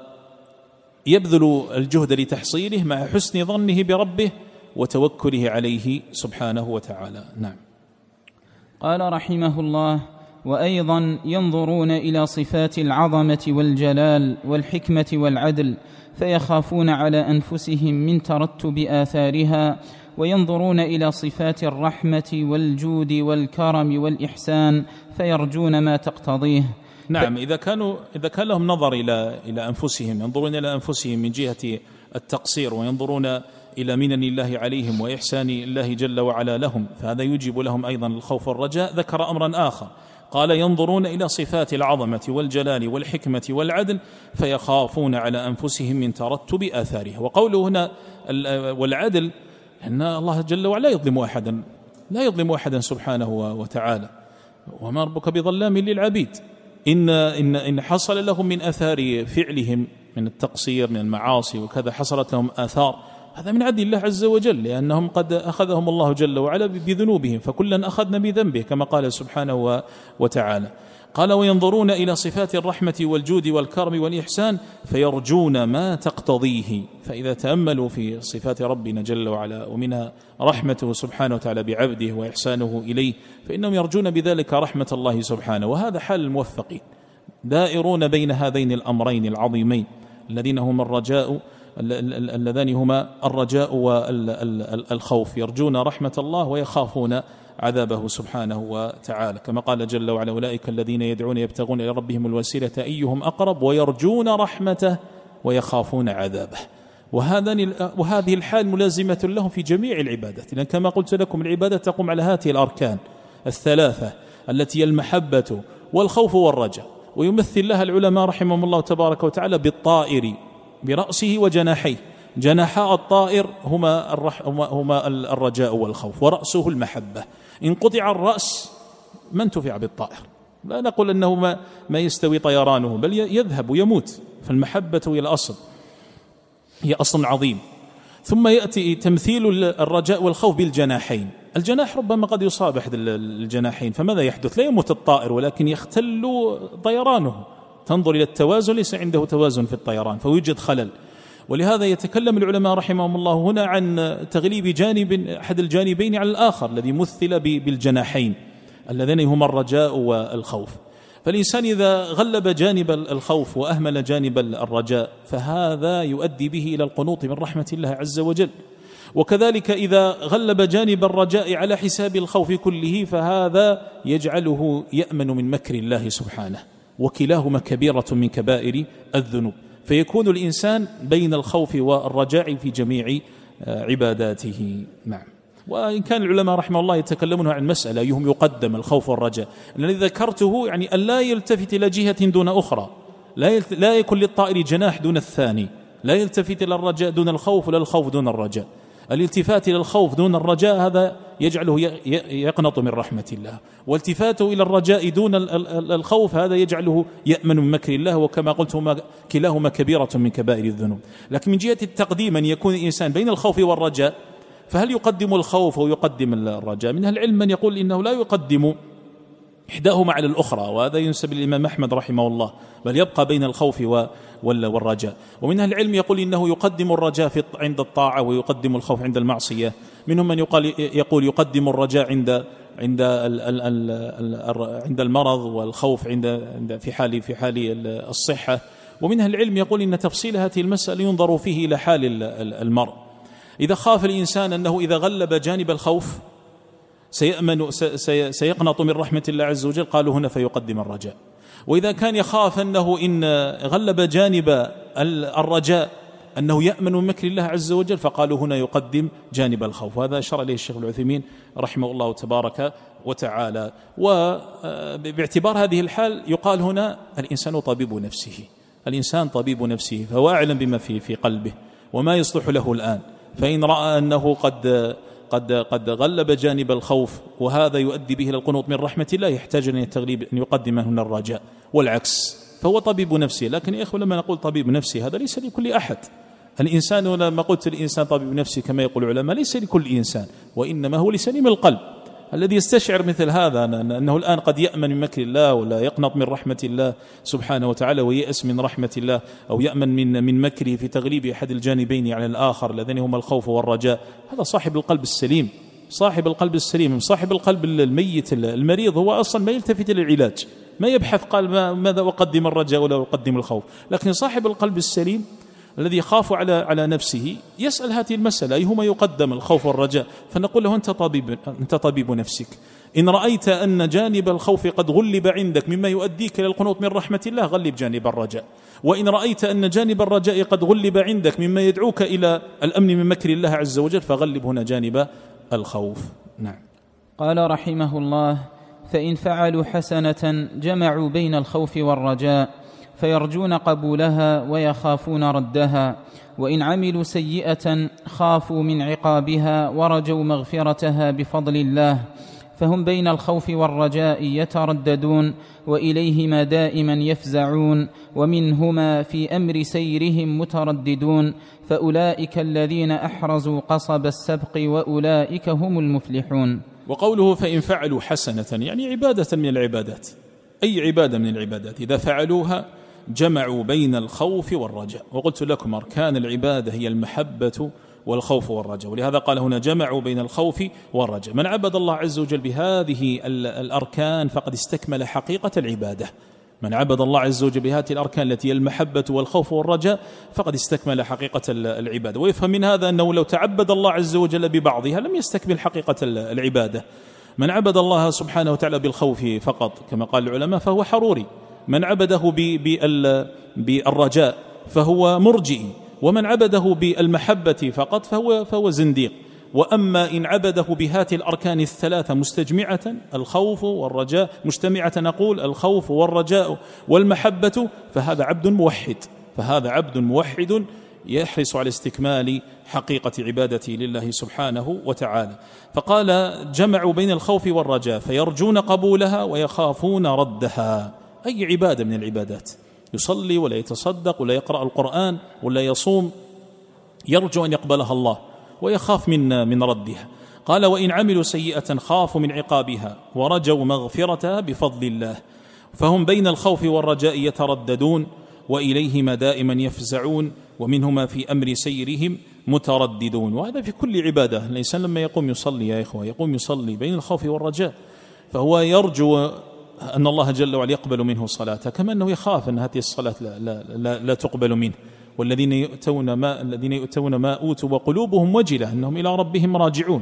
الجهد لتحصيله مع حسن ظنه بربه وتوكله عليه سبحانه وتعالى. نعم. قال رحمه الله: وأيضا ينظرون إلى صفات العظمة والجلال والحكمة والعدل فيخافون على أنفسهم من ترتب آثارها، وينظرون إلى صفات الرحمة والجود والكرم والإحسان فيرجون ما تقتضيه. نعم. إذا كانوا إذا كان لهم نظر إلى إلى أنفسهم، ينظرون إلى أنفسهم من جهة التقصير، وينظرون إلى منن الله عليهم وإحسان الله جل وعلا لهم، فهذا يجب لهم أيضا الخوف والرجاء. ذكر أمرا آخر، قال: ينظرون إلى صفات العظمة والجلال والحكمة والعدل فيخافون على أنفسهم من ترتب آثارها. وقوله هنا والعدل أن الله جل وعلا يظلم أحدا، لا يظلم أحدا سبحانه وتعالى، وما ربك بظلام للعبيد. إن, إن, إن حصل لهم من أثار فعلهم من التقصير من المعاصي وكذا، حصلت لهم آثار، هذا من عدل الله عز وجل، لأنهم قد أخذهم الله جل وعلا بذنوبهم، فكلا أخذنا بذنبه كما قال سبحانه وتعالى. قال: وينظرون إلى صفات الرحمة والجود والكرم والإحسان فيرجون ما تقتضيه. فإذا تأملوا في صفات ربنا جل وعلا ومنها رحمته سبحانه وتعالى بعبده وإحسانه إليه، فإنهم يرجون بذلك رحمة الله سبحانه. وهذا حال الموفقين، دائرون بين هذين الأمرين العظيمين الذين هما الرجاء اللذان هما الرجاء والخوف، يرجون رحمة الله ويخافون عذابه سبحانه وتعالى، كما قال جل وعلا: أولئك الذين يدعون يبتغون إلى ربهم الوسيلة أيهم أقرب ويرجون رحمته ويخافون عذابه. وهذه الحال ملازمة لهم في جميع العبادات، لأن كما قلت لكم العبادة تقوم على هذه الأركان الثلاثة التي هي المحبة والخوف والرجاء. ويمثل لها العلماء رحمهم الله تبارك وتعالى بالطائر برأسه وجناحيه. جناحاء الطائر هما, الرح هما الرجاء والخوف، ورأسه المحبة. إن قطع الرأس ما انتفع بالطائر، لا نقول أنه ما, ما يستوي طيرانه، بل يذهب ويموت. فالمحبة هي الأصل، هي أصل عظيم. ثم يأتي تمثيل الرجاء والخوف بالجناحين. الجناح ربما قد يصاب أحد الجناحين، فماذا يحدث؟ لا يموت الطائر ولكن يختل طيرانه. تنظر إلى التوازن، ليس عنده توازن في الطيران فيوجد خلل. ولهذا يتكلم العلماء رحمهم الله هنا عن تغليب جانب أحد الجانبين على الآخر الذي مثل بالجناحين اللذين هما الرجاء والخوف. فالإنسان إذا غلب جانب الخوف وأهمل جانب الرجاء فهذا يؤدي به إلى القنوط من رحمة الله عز وجل. وكذلك إذا غلب جانب الرجاء على حساب الخوف كله فهذا يجعله يأمن من مكر الله سبحانه، وكلاهما كبيرة من كبائر الذنوب، فيكون الإنسان بين الخوف والرجاء في جميع عباداته. نعم. وإن كان العلماء رحمه الله يتكلمون عن مسألة أيهم يقدم الخوف والرجاء، الذي ذكرته يعني أن لا يلتفت إلى جهة دون أخرى، لا, يلت... لا يكون للطائر جناح دون الثاني، لا يلتفت إلى الرجاء دون الخوف ولا الخوف دون الرجاء. الالتفات إلى الخوف دون الرجاء هذا يجعله يقنط من رحمة الله، والتفاته إلى الرجاء دون الخوف هذا يجعله يأمن من مكر الله، وكما قلت كلاهما كبيرة من كبائر الذنوب. لكن من جهة التقديم أن يكون الإنسان بين الخوف والرجاء، فهل يقدم الخوف ويقدم الرجاء؟ من أهل العلم من يقول إنه لا يقدم إحداهما على الأخرى، وهذا ينسب للإمام أحمد رحمه الله، بل يبقى بين الخوف والرجاء. ومن أهل العلم يقول إنه يقدم الرجاء عند الطاعة ويقدم الخوف عند المعصية. منهم من يقول يقول يقدم الرجاء عند عند عند المرض، والخوف عند في حال في حال الصحة. ومن أهل العلم يقول إن تفصيل هذه المسألة ينظر فيه إلى حال المرء. إذا خاف الإنسان أنه إذا غلب جانب الخوف سيأمن سيقنط من رحمة الله عز وجل، قالوا هنا فيقدم الرجاء. وإذا كان يخاف أنه إن غلب جانب الرجاء أنه يأمن من مكر الله عز وجل، فقالوا هنا يقدم جانب الخوف. وهذا أشار إليه الشيخ العثيمين رحمه الله تبارك وتعالى. وباعتبار هذه الحال يقال هنا الإنسان طبيب نفسه، الإنسان طبيب نفسه، فهو أعلم بما في في قلبه وما يصلح له الآن. فإن رأى أنه قد قد قد غلب جانب الخوف وهذا يؤدي به إلى القنوط من رحمة الله، يحتاج إلى التغليب أن يقدم هنا الرجاء، والعكس، فهو طبيب نفسه. لكن يا إخوة لما نقول طبيب نفسه هذا ليس لكل أحد. الإنسان لما قلت الإنسان طبيب نفسه كما يقول العلماء ليس لكل إنسان، وإنما هو لسليم القلب الذي يستشعر مثل هذا أنه الآن قد يأمن من مكر الله ولا يقنط من رحمة الله سبحانه وتعالى ويأس من رحمة الله، أو يأمن من من مكره في تغليب أحد الجانبين على الآخر الذين هما الخوف والرجاء. هذا صاحب القلب السليم، صاحب القلب السليم. صاحب القلب الميت المريض هو أصلا ما يلتفت للعلاج، ما يبحث قال ماذا أقدم الرجاء ولا أقدم الخوف. لكن صاحب القلب السليم الذي يخاف على على نفسه يسأل هذه المسألة أيهما يقدم الخوف والرجاء، فنقول له أنت طبيب أنت طبيب نفسك. إن رأيت أن جانب الخوف قد غلب عندك مما يؤديك إلى القنوط من رحمة الله، غلب جانب الرجاء. وإن رأيت أن جانب الرجاء قد غلب عندك مما يدعوك إلى الأمن من مكر الله عز وجل، فغلب هنا جانب الخوف. نعم. قال رحمه الله: فإن فعلوا حسنة جمعوا بين الخوف والرجاء، فيرجون قبولها ويخافون ردها. وإن عملوا سيئة خافوا من عقابها ورجوا مغفرتها بفضل الله، فهم بين الخوف والرجاء يترددون، وإليهما دائما يفزعون، ومنهما في أمر سيرهم مترددون، فأولئك الذين أحرزوا قصب السبق وأولئك هم المفلحون. وقوله فإن فعلوا حسنة يعني عبادة من العبادات، أي عبادة من العبادات إذا فعلوها جمعوا بين الخوف والرجاء. وقلت لكم أركان العبادة هي المحبة والخوف والرجاء، ولهذا قال هنا جمعوا بين الخوف والرجاء. من عبد الله عز وجل بهذه الأركان فقد استكمل حقيقة العبادة. من عبد الله عز وجل بهذه الأركان التي هي المحبة والخوف والرجاء فقد استكمل حقيقة العبادة. ويفهم من هذا أنه لو تعبد الله عز وجل ببعضها لم يستكمل حقيقة العبادة. من عبد الله سبحانه وتعالى بالخوف فقط كما قال العلماء فهو حروري، من عبده بالرجاء فهو مرجئي، ومن عبده بالمحبة فقط فهو, فهو زنديق. وأما إن عبده بهذه الأركان الثلاثة مستجمعة الخوف والرجاء مجتمعة نقول الخوف والرجاء والمحبة، فهذا عبد موحد، فهذا عبد موحد يحرص على استكمال حقيقة عبادته لله سبحانه وتعالى. فقال جمعوا بين الخوف والرجاء فيرجون قبولها ويخافون ردها. أي عبادة من العبادات، يصلي ولا يتصدق ولا يقرأ القرآن ولا يصوم، يرجو أن يقبلها الله ويخاف من من ردها. قال وإن عملوا سيئة خافوا من عقابها ورجوا مغفرتها بفضل الله، فهم بين الخوف والرجاء يترددون، وإليهما دائما يفزعون، ومنهما في أمر سيرهم مترددون. وهذا في كل عبادة. الإنسان لما يقوم يصلي يا إخوة يقوم يصلي بين الخوف والرجاء، فهو يرجو أن الله جل وعلا يقبل منه صلاته، كما أنه يخاف أن هذه الصلاة لا, لا, لا, لا تقبل منه. والذين يؤتون ما الذين يؤتون ما أوتوا وقلوبهم وجلة أنهم إلى ربهم راجعون،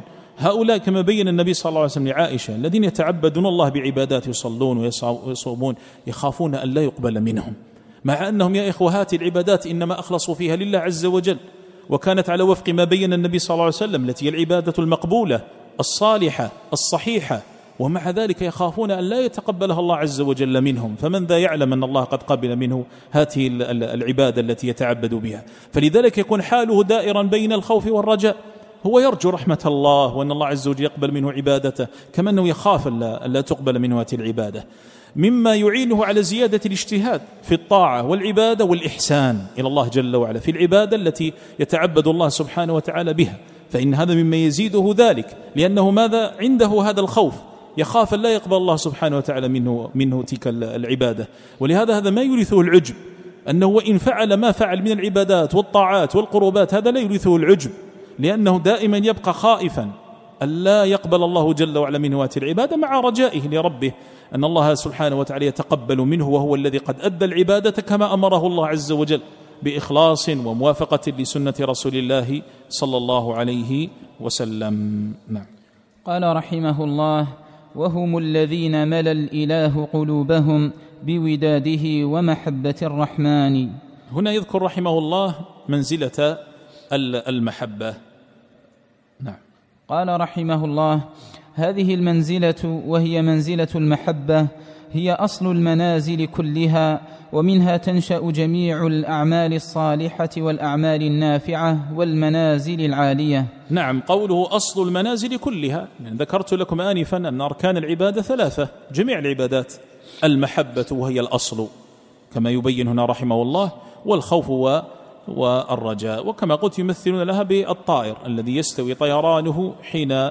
هؤلاء كما بين النبي صلى الله عليه وسلم لعائشة الذين يتعبدون الله بعبادات، يصلون ويصومون، يخافون أن لا يقبل منهم، مع أنهم يا إخوة هذه العبادات إنما أخلصوا فيها لله عز وجل، وكانت على وفق ما بين النبي صلى الله عليه وسلم التي هي العبادة المقبولة الصالحة الصحيحة، ومع ذلك يخافون أن لا يتقبلها الله عز وجل منهم. فمن ذا يعلم أن الله قد قبل منه هذه العبادة التي يتعبد بها، فلذلك يكون حاله دائرا بين الخوف والرجاء، هو يرجو رحمة الله وأن الله عز وجل يقبل منه عبادته، كما أنه يخاف أن لا تقبل منه هذه العبادة، مما يعينه على زيادة الاجتهاد في الطاعة والعبادة والإحسان إلى الله جل وعلا في العبادة التي يتعبد الله سبحانه وتعالى بها، فإن هذا مما يزيده ذلك، لأنه ماذا عنده هذا الخوف، يخاف لا يقبل الله سبحانه وتعالى منه, منه تلك العبادة. ولهذا هذا ما يورثه العجب، أنه وإن فعل ما فعل من العبادات والطاعات والقربات هذا لا يورثه العجب، لأنه دائما يبقى خائفا أن لا يقبل الله جل وعلا منه هذه العبادة، مع رجائه لربه أن الله سبحانه وتعالى يتقبل منه، وهو الذي قد أدى العبادة كما أمره الله عز وجل بإخلاص وموافقة لسنة رسول الله صلى الله عليه وسلم. نعم. قال رحمه الله: وهم الذين ملأ الإله قلوبهم بوداده ومحبة الرحمن. هنا يذكر رحمه الله منزلة المحبة. نعم. قال رحمه الله: هذه المنزلة وهي منزلة المحبة هي أصل المنازل كلها، ومنها تنشأ جميع الأعمال الصالحة والأعمال النافعة والمنازل العالية. نعم، قوله أصل المنازل كلها، يعني ذكرت لكم آنفا أن أركان العبادة ثلاثة، جميع العبادات، المحبة وهي الأصل كما يبين هنا رحمه الله، والخوف والرجاء، وكما قلت يمثلون لها بالطائر الذي يستوي طيرانه حين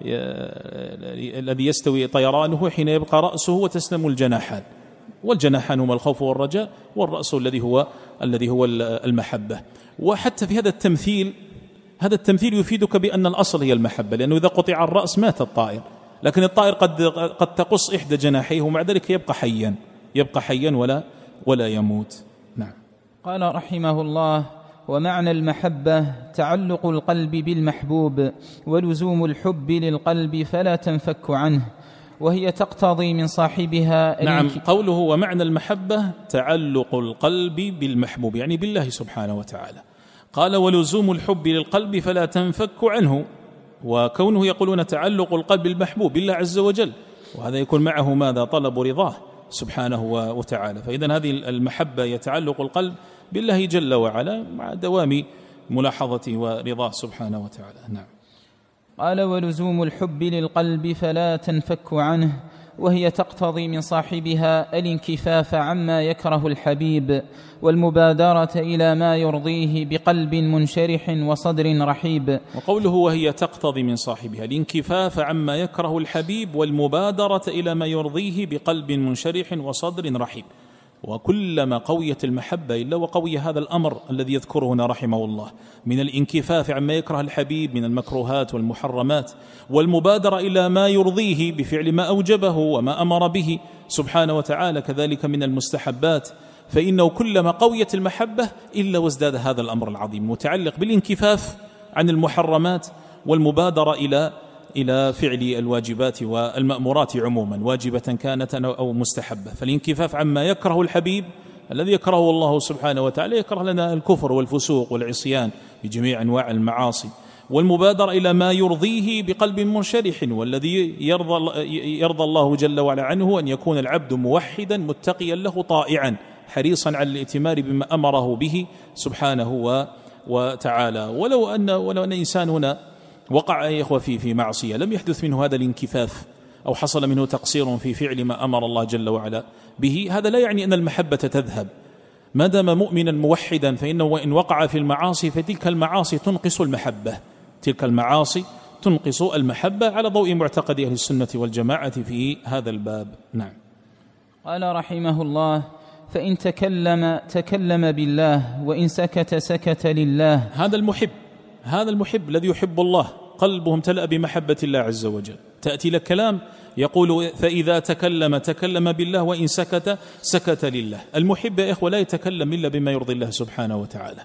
الذي يستوي طيرانه حين يبقى رأسه وتسلم الجناحان، والجناحان هما الخوف والرجاء، والرأس الذي هو الذي هو المحبة. وحتى في هذا التمثيل هذا التمثيل يفيدك بأن الأصل هي المحبة، لأنه إذا قطع الرأس مات الطائر، لكن الطائر قد قد تقص إحدى جناحيه ومع ذلك يبقى حيا يبقى حيا ولا ولا يموت. نعم. قال رحمه الله: ومعنى المحبة تعلق القلب بالمحبوب ولزوم الحب للقلب فلا تنفك عنه، وهي تقتضي من صاحبها. نعم، قوله ومعنى المحبة تعلق القلب بالمحبوب، يعني بالله سبحانه وتعالى. قال ولزوم الحب للقلب فلا تنفك عنه، وكونه يقولون تعلق القلب بالمحبوب بالله عز وجل، وهذا يكون معه ماذا؟ طلب رضاه سبحانه وتعالى. فإذن هذه المحبة يتعلق القلب بالله جل وعلا مع دوام ملاحظته ورضاه سبحانه وتعالى. نعم. قال ولزوم الحب للقلب فلا تنفك عنه، وهي تقتضي من صاحبها الانكفاف عما يكره الحبيب والمبادرة إلى ما يرضيه بقلب منشرح وصدر رحيب. وقوله وهي تقتضي من صاحبها الانكفاف عما يكره الحبيب والمبادرة إلى ما يرضيه بقلب منشرح وصدر رحيب. وكلما قويت المحبة إلا وقوي هذا الأمر الذي يذكره هنا رحمه الله من الانكفاف عما يكره الحبيب من المكروهات والمحرمات، والمبادرة إلى ما يرضيه بفعل ما أوجبه وما أمر به سبحانه وتعالى، كذلك من المستحبات. فإنه كلما قويت المحبة إلا وازداد هذا الأمر العظيم متعلق بالانكفاف عن المحرمات والمبادرة إلى إلى فعل الواجبات والمأمورات عموما، واجبة كانت أو مستحبة. فالانكفاف عما يكره الحبيب الذي يكرهه الله سبحانه وتعالى، يكره لنا الكفر والفسوق والعصيان بجميع أنواع المعاصي، والمبادرة إلى ما يرضيه بقلب منشرح، والذي يرضى, يرضى الله جل وعلا عنه أن يكون العبد موحدا متقيا له طائعا حريصا على الائتمار بما أمره به سبحانه وتعالى. ولو أن, ولو أن إنسان هنا وقع يا إخوة في في معصية لم يحدث منه هذا الانكفاف أو حصل منه تقصير في فعل ما أمر الله جل وعلا به، هذا لا يعني أن المحبة تذهب. ما دام مؤمنا موحدا فإنه وإن وقع في المعاصي فتلك المعاصي تنقص المحبة تلك المعاصي تنقص المحبة على ضوء معتقد أهل السنة والجماعة في هذا الباب. نعم. قال رحمه الله: فإن تكلم تكلم بالله، وإن سكت سكت لله. هذا المحب هذا المحب الذي يحب الله قلبه امتلأ بمحبة الله عز وجل، تأتي لك كلام يقول فإذا تكلم تكلم بالله وإن سكت سكت لله. المحب يا إخوة لا يتكلم إلا بما يرضي الله سبحانه وتعالى،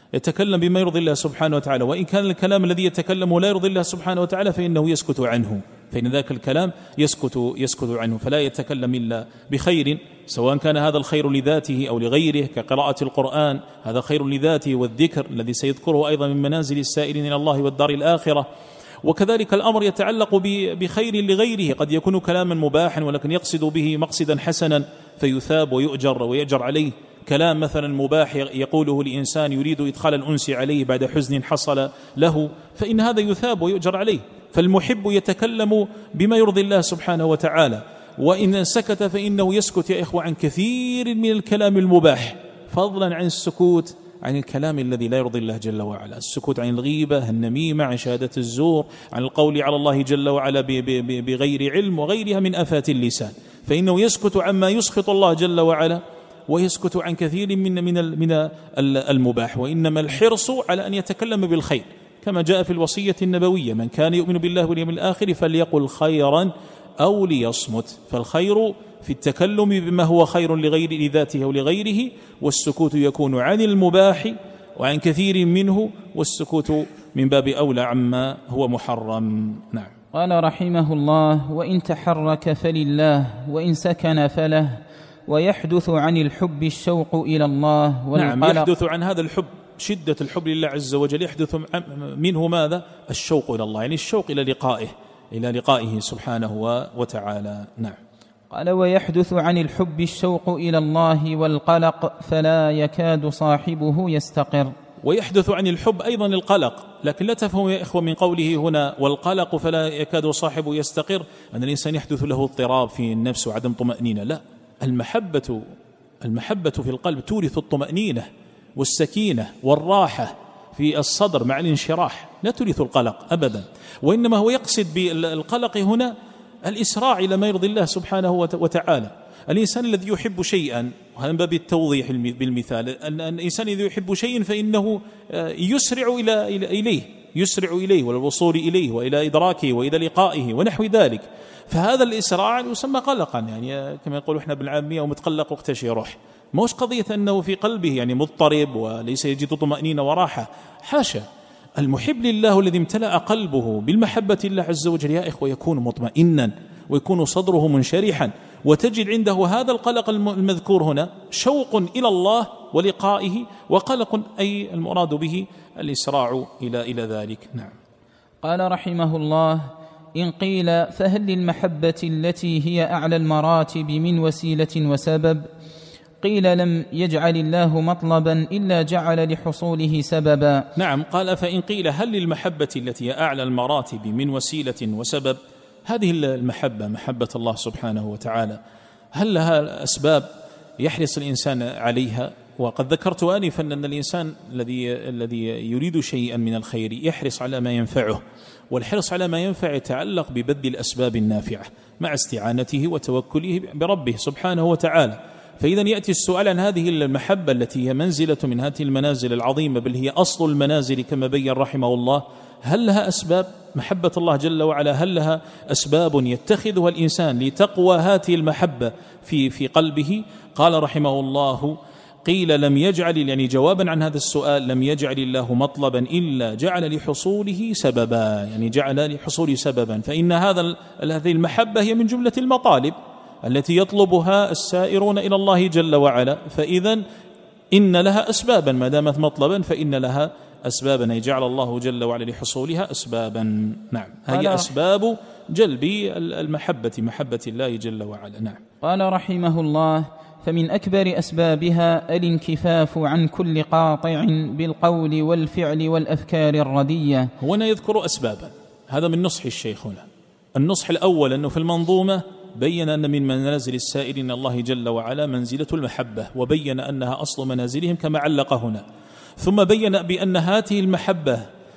يتكلم بما يرضي الله سبحانه وتعالى، وإن كان الكلام الذي يتكلمه لا يرضي الله سبحانه وتعالى فإنه يسكت عنه، فإن ذاك الكلام يسكت يسكت عنه، فلا يتكلم إلا بخير، سواء كان هذا الخير لذاته أو لغيره كقراءة القرآن، هذا خير لذاته، والذكر الذي سيذكره أيضا من منازل السائرين إلى الله والدار الآخرة. وكذلك الأمر يتعلق بخير لغيره، قد يكون كلاما مباحا ولكن يقصد به مقصدا حسنا فيثاب ويؤجر ويأجر عليه. كلام مثلا مباح يقوله لإنسان يريد إدخال الأنس عليه بعد حزن حصل له، فإن هذا يثاب ويؤجر عليه. فالمحب يتكلم بما يرضي الله سبحانه وتعالى، وإن سكت فإنه يسكت يا إخوة عن كثير من الكلام المباح، فضلا عن السكوت عن الكلام الذي لا يرضي الله جل وعلا، السكوت عن الغيبة، النميمة، عن شهادة الزور، عن القول على الله جل وعلا بغير علم وغيرها من آفات اللسان، فإنه يسكت عما يسخط الله جل وعلا، ويسكت عن كثير من من من المباح. وإنما الحرص على أن يتكلم بالخير، كما جاء في الوصية النبوية: من كان يؤمن بالله واليوم الآخر فليقل خيرا أو ليصمت. فالخير في التكلم بما هو خير لغير لذاته أو لغيره، والسكوت يكون عن المباح وعن كثير منه، والسكوت من باب أولى عما هو محرم. نعم. قال رحمه الله: وإن تحرك فلله، وإن سكن فله، ويحدث عن الحب الشوق إلى الله والقلق. نعم، يحدث عن هذا الحب، شدة الحب لله عز وجل، يحدث منه ماذا؟ الشوق إلى الله، يعني الشوق إلى لقائه إلى لقائه سبحانه وتعالى. نعم. قال: ويحدث عن الحب الشوق إلى الله والقلق، فلا يكاد صاحبه يستقر. ويحدث عن الحب أيضا القلق، لكن لا تفهم يا إخوة من قوله هنا والقلق فلا يكاد صاحبه يستقر أن الإنسان يحدث له اضطراب في النفس وعدم طمأنينة، لا. المحبة المحبة في القلب تورث الطمأنينة والسكينة والراحة في الصدر مع الانشراح، لا تورث القلق أبدا. وإنما هو يقصد بالقلق هنا الإسراع إلى ما يرضي الله سبحانه وتعالى. الإنسان الذي يحب شيئا، وهذا من باب التوضيح بالمثال، أن الإنسان الذي يحب شيئا فإنه يسرع إلى إليه يسرع إليه والوصول إليه وإلى إدراكه وإلى لقائه ونحو ذلك، فهذا الإسراع يسمى قلقا، يعني كما يقول إحنا بالعامية: ومتقلق واختشي روح. موش قضية أنه في قلبه يعني مضطرب وليس يجد طمأنينة وراحة، حاشا. المحب لله الذي امتلأ قلبه بالمحبة لله عز وجل يا إخوة يكون مطمئنا ويكون صدره منشرحا، وتجد عنده هذا القلق المذكور هنا، شوق إلى الله ولقائه، وقلق أي المراد به الإسراع إلى إلى ذلك. نعم. قال رحمه الله: إن قيل فهل للمحبة التي هي أعلى المراتب من وسيلة وسبب؟ قيل: لم يجعل الله مطلبا إلا جعل لحصوله سببا. نعم. قال: فإن قيل هل للمحبة التي هي أعلى المراتب من وسيلة وسبب؟ هذه المحبة، محبة الله سبحانه وتعالى، هل لها أسباب يحرص الإنسان عليها؟ وقد ذكرت آنفا أن الإنسان الذي الذي يريد شيئا من الخير يحرص على ما ينفعه، والحرص على ما ينفع يتعلق ببذل الأسباب النافعة مع استعانته وتوكله بربه سبحانه وتعالى. فإذا يأتي السؤال عن هذه المحبة التي هي منزلة من هذه المنازل العظيمة، بل هي أصل المنازل كما بين رحمه الله، هل لها أسباب؟ محبة الله جل وعلا هل لها أسباب يتخذها الإنسان لتقوى هذه المحبة في في قلبه؟ قال رحمه الله: قيل لم يجعل، يعني جوابا عن هذا السؤال، لم يجعل الله مطلبا إلا جعل لحصوله سببا، يعني جعل لحصول سببا. فإن هذا هذه المحبة هي من جملة المطالب التي يطلبها السائرون إلى الله جل وعلا، فإذا إن لها أسبابا، ما دامت مطلبا فإن لها أسبابا، أي جعل الله جل وعلا لحصولها أسبابا. نعم. هي أسباب جلب المحبة، محبة الله جل وعلا. نعم. قال رحمه الله: فمن أكبر أسبابها الانكفاف عن كل قاطع بالقول والفعل والأفكار الردية. هنا يذكر أسبابا، هذا من نصح الشيخ هنا. النصح الأول أنه في المنظومة بين أن من منازل السائرين الله جل وعلا منزلة المحبة، وبين أنها أصل منازلهم كما علق هنا. ثم بين بأن هذه المحبة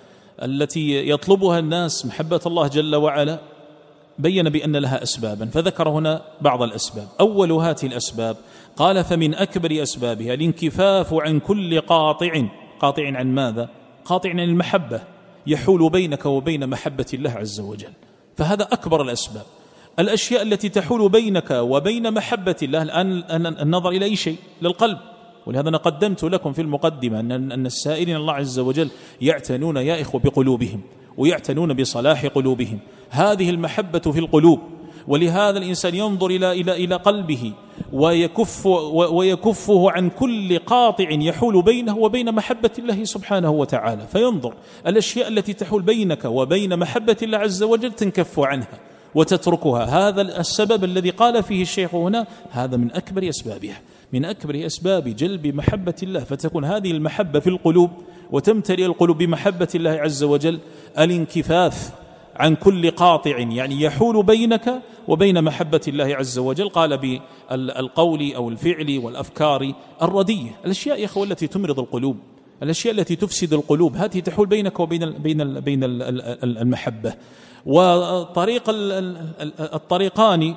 التي يطلبها الناس، محبة الله جل وعلا، بين بأن لها أسبابا، فذكر هنا بعض الأسباب. أول هذه الأسباب قال: فمن أكبر أسبابها الانكفاف عن كل قاطع. قاطع عن ماذا؟ قاطع عن المحبة، يحول بينك وبين محبة الله عز وجل، فهذا أكبر الأسباب. الأشياء التي تحول بينك وبين محبة الله الآن النظر إلى أي شيء، للقلب، ولهذا أنا قدمت لكم في المقدمة أن السائلين الله عز وجل يعتنون يا إخوة بقلوبهم ويعتنون بصلاح قلوبهم. هذه المحبة في القلوب، ولهذا الإنسان ينظر إلى إلى إلى قلبه ويكف ويكفه عن كل قاطع يحول بينه وبين محبة الله سبحانه وتعالى، فينظر الأشياء التي تحول بينك وبين محبة الله عز وجل تنكف عنها وتتركها. هذا السبب الذي قال فيه الشيخ هنا، هذا من أكبر أسبابها، من أكبر أسباب جلب محبة الله، فتكون هذه المحبة في القلوب وتمتلئ القلوب بمحبة الله عز وجل، الانكفاف عن كل قاطع يعني يحول بينك وبين محبة الله عز وجل. قال بالقول أو الفعل والأفكار الردية، الأشياء يا أخوة التي تمرض القلوب، الأشياء التي تفسد القلوب، هذه تحول بينك وبين بين بين المحبة. وطريق الطريقان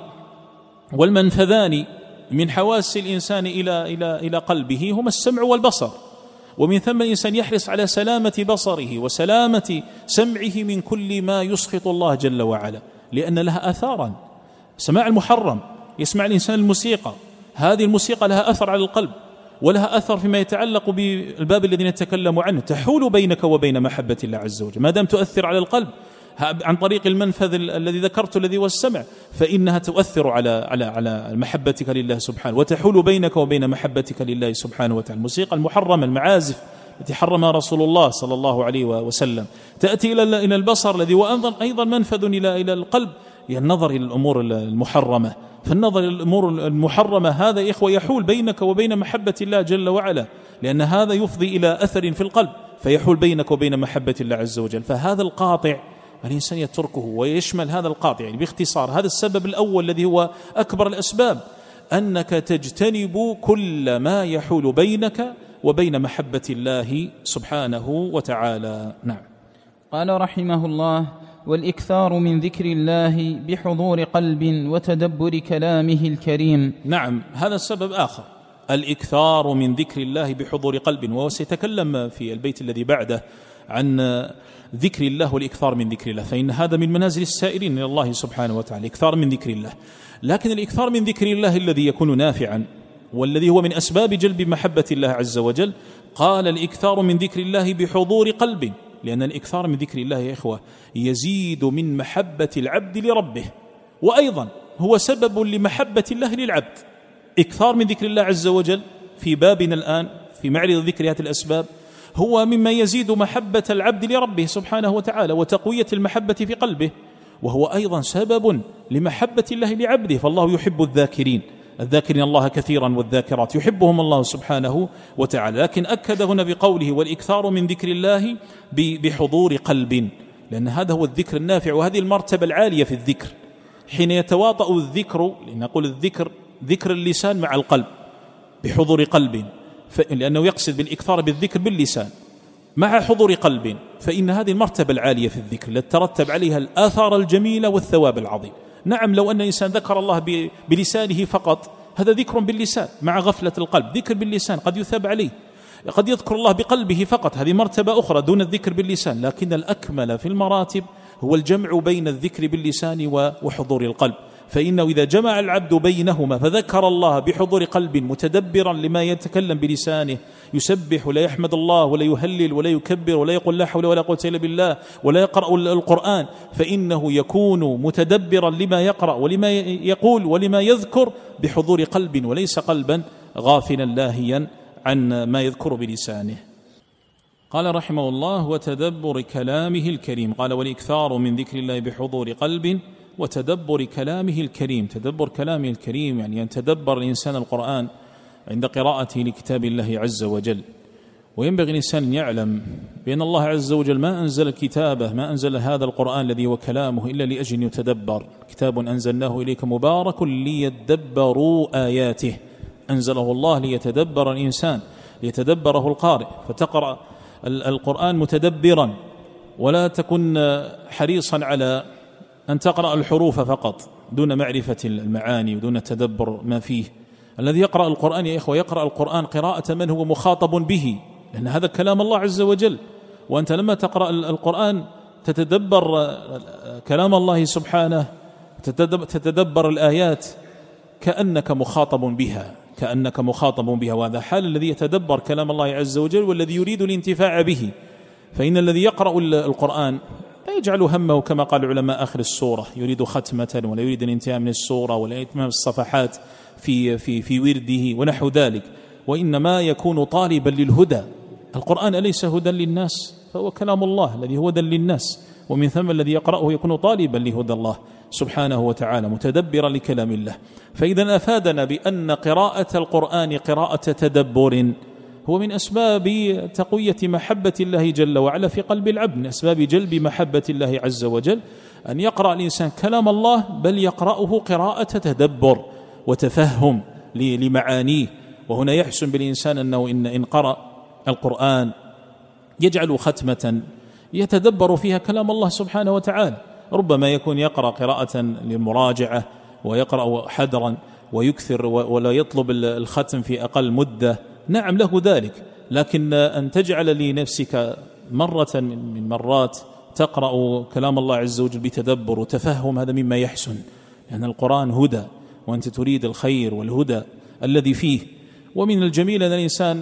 والمنفذان من حواس الإنسان إلى إلى إلى قلبه هما السمع والبصر، ومن ثم الإنسان يحرص على سلامة بصره وسلامة سمعه من كل ما يسخط الله جل وعلا، لأن لها آثارا. سماع المحرم، يسمع الإنسان الموسيقى، هذه الموسيقى لها أثر على القلب ولها أثر فيما يتعلق بالباب الذي نتكلم عنه، تحول بينك وبين محبة الله عز وجل ما دام تؤثر على القلب عن طريق المنفذ الذي ذكرته الذي هو السمع، فإنها تؤثر على على على محبتك لله سبحانه وتحول بينك وبين محبتك لله سبحانه وتعالى. الموسيقى المحرمة، المعازف التي حرمها رسول الله صلى الله عليه وسلم، تأتي إلى إلى البصر الذي هو أيضا منفذ إلى إلى القلب، هي النظر إلى الأمور المحرمة. فالنظر إلى الأمور المحرمة هذا يا إخوة يحول بينك وبين محبة الله جل وعلا، لأن هذا يفضي إلى أثر في القلب فيحول بينك وبين محبة الله عز وجل. فهذا القاطع الإنسان يتركه، ويشمل هذا القاطع يعني باختصار هذا السبب الأول الذي هو أكبر الأسباب، أنك تجتنب كل ما يحول بينك وبين محبة الله سبحانه وتعالى. نعم. قال رحمه الله: والإكثار من ذكر الله بحضور قلب وتدبر كلامه الكريم. نعم، هذا السبب آخر، الإكثار من ذكر الله بحضور قلب، وسيتكلم في البيت الذي بعده عن ذكر الله والإكثار من ذكر الله، فإن هذا من منازل السائرين إلى الله سبحانه وتعالى، إكثار من ذكر الله. لكن الإكثار من ذكر الله الذي يكون نافعا والذي هو من أسباب جلب محبة الله عز وجل، قال الإكثار من ذكر الله بحضور قلب، لأن الإكثار من ذكر الله يا إخوة يزيد من محبة العبد لربه، وأيضا هو سبب لمحبة الله للعبد. إكثار من ذكر الله عز وجل في بابنا الآن في معرض ذكر هذه الأسباب هو مما يزيد محبة العبد لربه سبحانه وتعالى وتقوية المحبة في قلبه، وهو أيضا سبب لمحبة الله لعبده. فالله يحب الذاكرين، الذاكرين الله كثيرا والذاكرات يحبهم الله سبحانه وتعالى. لكن أكد هنا بقوله والإكثار من ذكر الله بحضور قلب، لأن هذا هو الذكر النافع، وهذه المرتبة العالية في الذكر. حين يتواطأ الذكر، لنقول الذكر ذكر اللسان مع القلب بحضور قلب، لأنه يقصد بالإكثار بالذكر باللسان مع حضور قلب، فإن هذه المرتبة العالية في الذكر التي ترتب عليها الآثار الجميلة والثواب العظيم. نعم، لو أن الإنسان ذكر الله بلسانه فقط هذا ذكر باللسان مع غفلة القلب، ذكر باللسان قد يثاب عليه. قد يذكر الله بقلبه فقط، هذه مرتبة أخرى دون الذكر باللسان. لكن الأكمل في المراتب هو الجمع بين الذكر باللسان وحضور القلب، فإنه إذا جمع العبد بينهما فذكر الله بحضور قلب متدبرا لما يتكلم بلسانه، يسبح ولا يحمد الله ولا يهلل ولا يكبر ولا يقول لا حول ولا قوة إلا بالله ولا يقرأ القرآن، فإنه يكون متدبرا لما يقرأ ولما يقول ولما يذكر بحضور قلب، وليس قلبا غافلا لاهيا عن ما يذكر بلسانه. قال رحمه الله: وتدبر كلامه الكريم. قال: والإكثار من ذكر الله بحضور قلب وتدبر كلامه الكريم. تدبر كلامه الكريم يعني أن تدبر الإنسان القرآن عند قراءته لكتاب الله عز وجل. وينبغي الإنسان أن يعلم بأن الله عز وجل ما أنزل كتابه، ما أنزل هذا القرآن الذي هو كلامه إلا لأجل أن يتدبر. كتاب أنزلناه إليك مبارك ليدبروا آياته، أنزله الله ليتدبر الإنسان، ليتدبره القارئ. فتقرأ القرآن متدبرا، ولا تكن حريصا على أن تقرأ الحروف فقط دون معرفة المعاني ودون تدبر ما فيه. الذي يقرأ القرآن يا إخوة يقرأ القرآن قراءة من هو مخاطب به، لأن هذا كلام الله عز وجل. وأنت لما تقرأ القرآن تتدبر كلام الله سبحانه، تتدبر الآيات كأنك مخاطب بها، كأنك مخاطب بها. وهذا حال الذي يتدبر كلام الله عز وجل والذي يريد الانتفاع به. فإن الذي يقرأ القرآن لا يجعل همه كما قال العلماء آخر السورة، يريد ختمة ولا يريد الانتهاء من السورة ولا إتمام الصفحات في, في, في ورده ونحو ذلك، وإنما يكون طالبا للهدى. القرآن أليس هدى للناس؟ فهو كلام الله الذي هو هدى للناس، ومن ثم الذي يقرأه يكون طالبا لهدى الله سبحانه وتعالى متدبرا لكلام الله. فإذا أفادنا بأن قراءة القرآن قراءة تدبر هو من أسباب تقوية محبة الله جل وعلا في قلب العبد، من أسباب جلب محبة الله عز وجل أن يقرأ الإنسان كلام الله، بل يقرأه قراءة تدبر وتفهم لمعانيه. وهنا يحسن بالإنسان أنه إن, إن قرأ القرآن يجعل ختمة يتدبر فيها كلام الله سبحانه وتعالى. ربما يكون يقرأ قراءة للمراجعة ويقرأ حدرا ويكثر ولا يطلب الختم في أقل مدة، نعم له ذلك، لكن أن تجعل لنفسك مرة من مرات تقرأ كلام الله عز وجل بتدبر وتفهم، هذا مما يحسن، لأن القرآن هدى وأنت تريد الخير والهدى الذي فيه. ومن الجميل أن الإنسان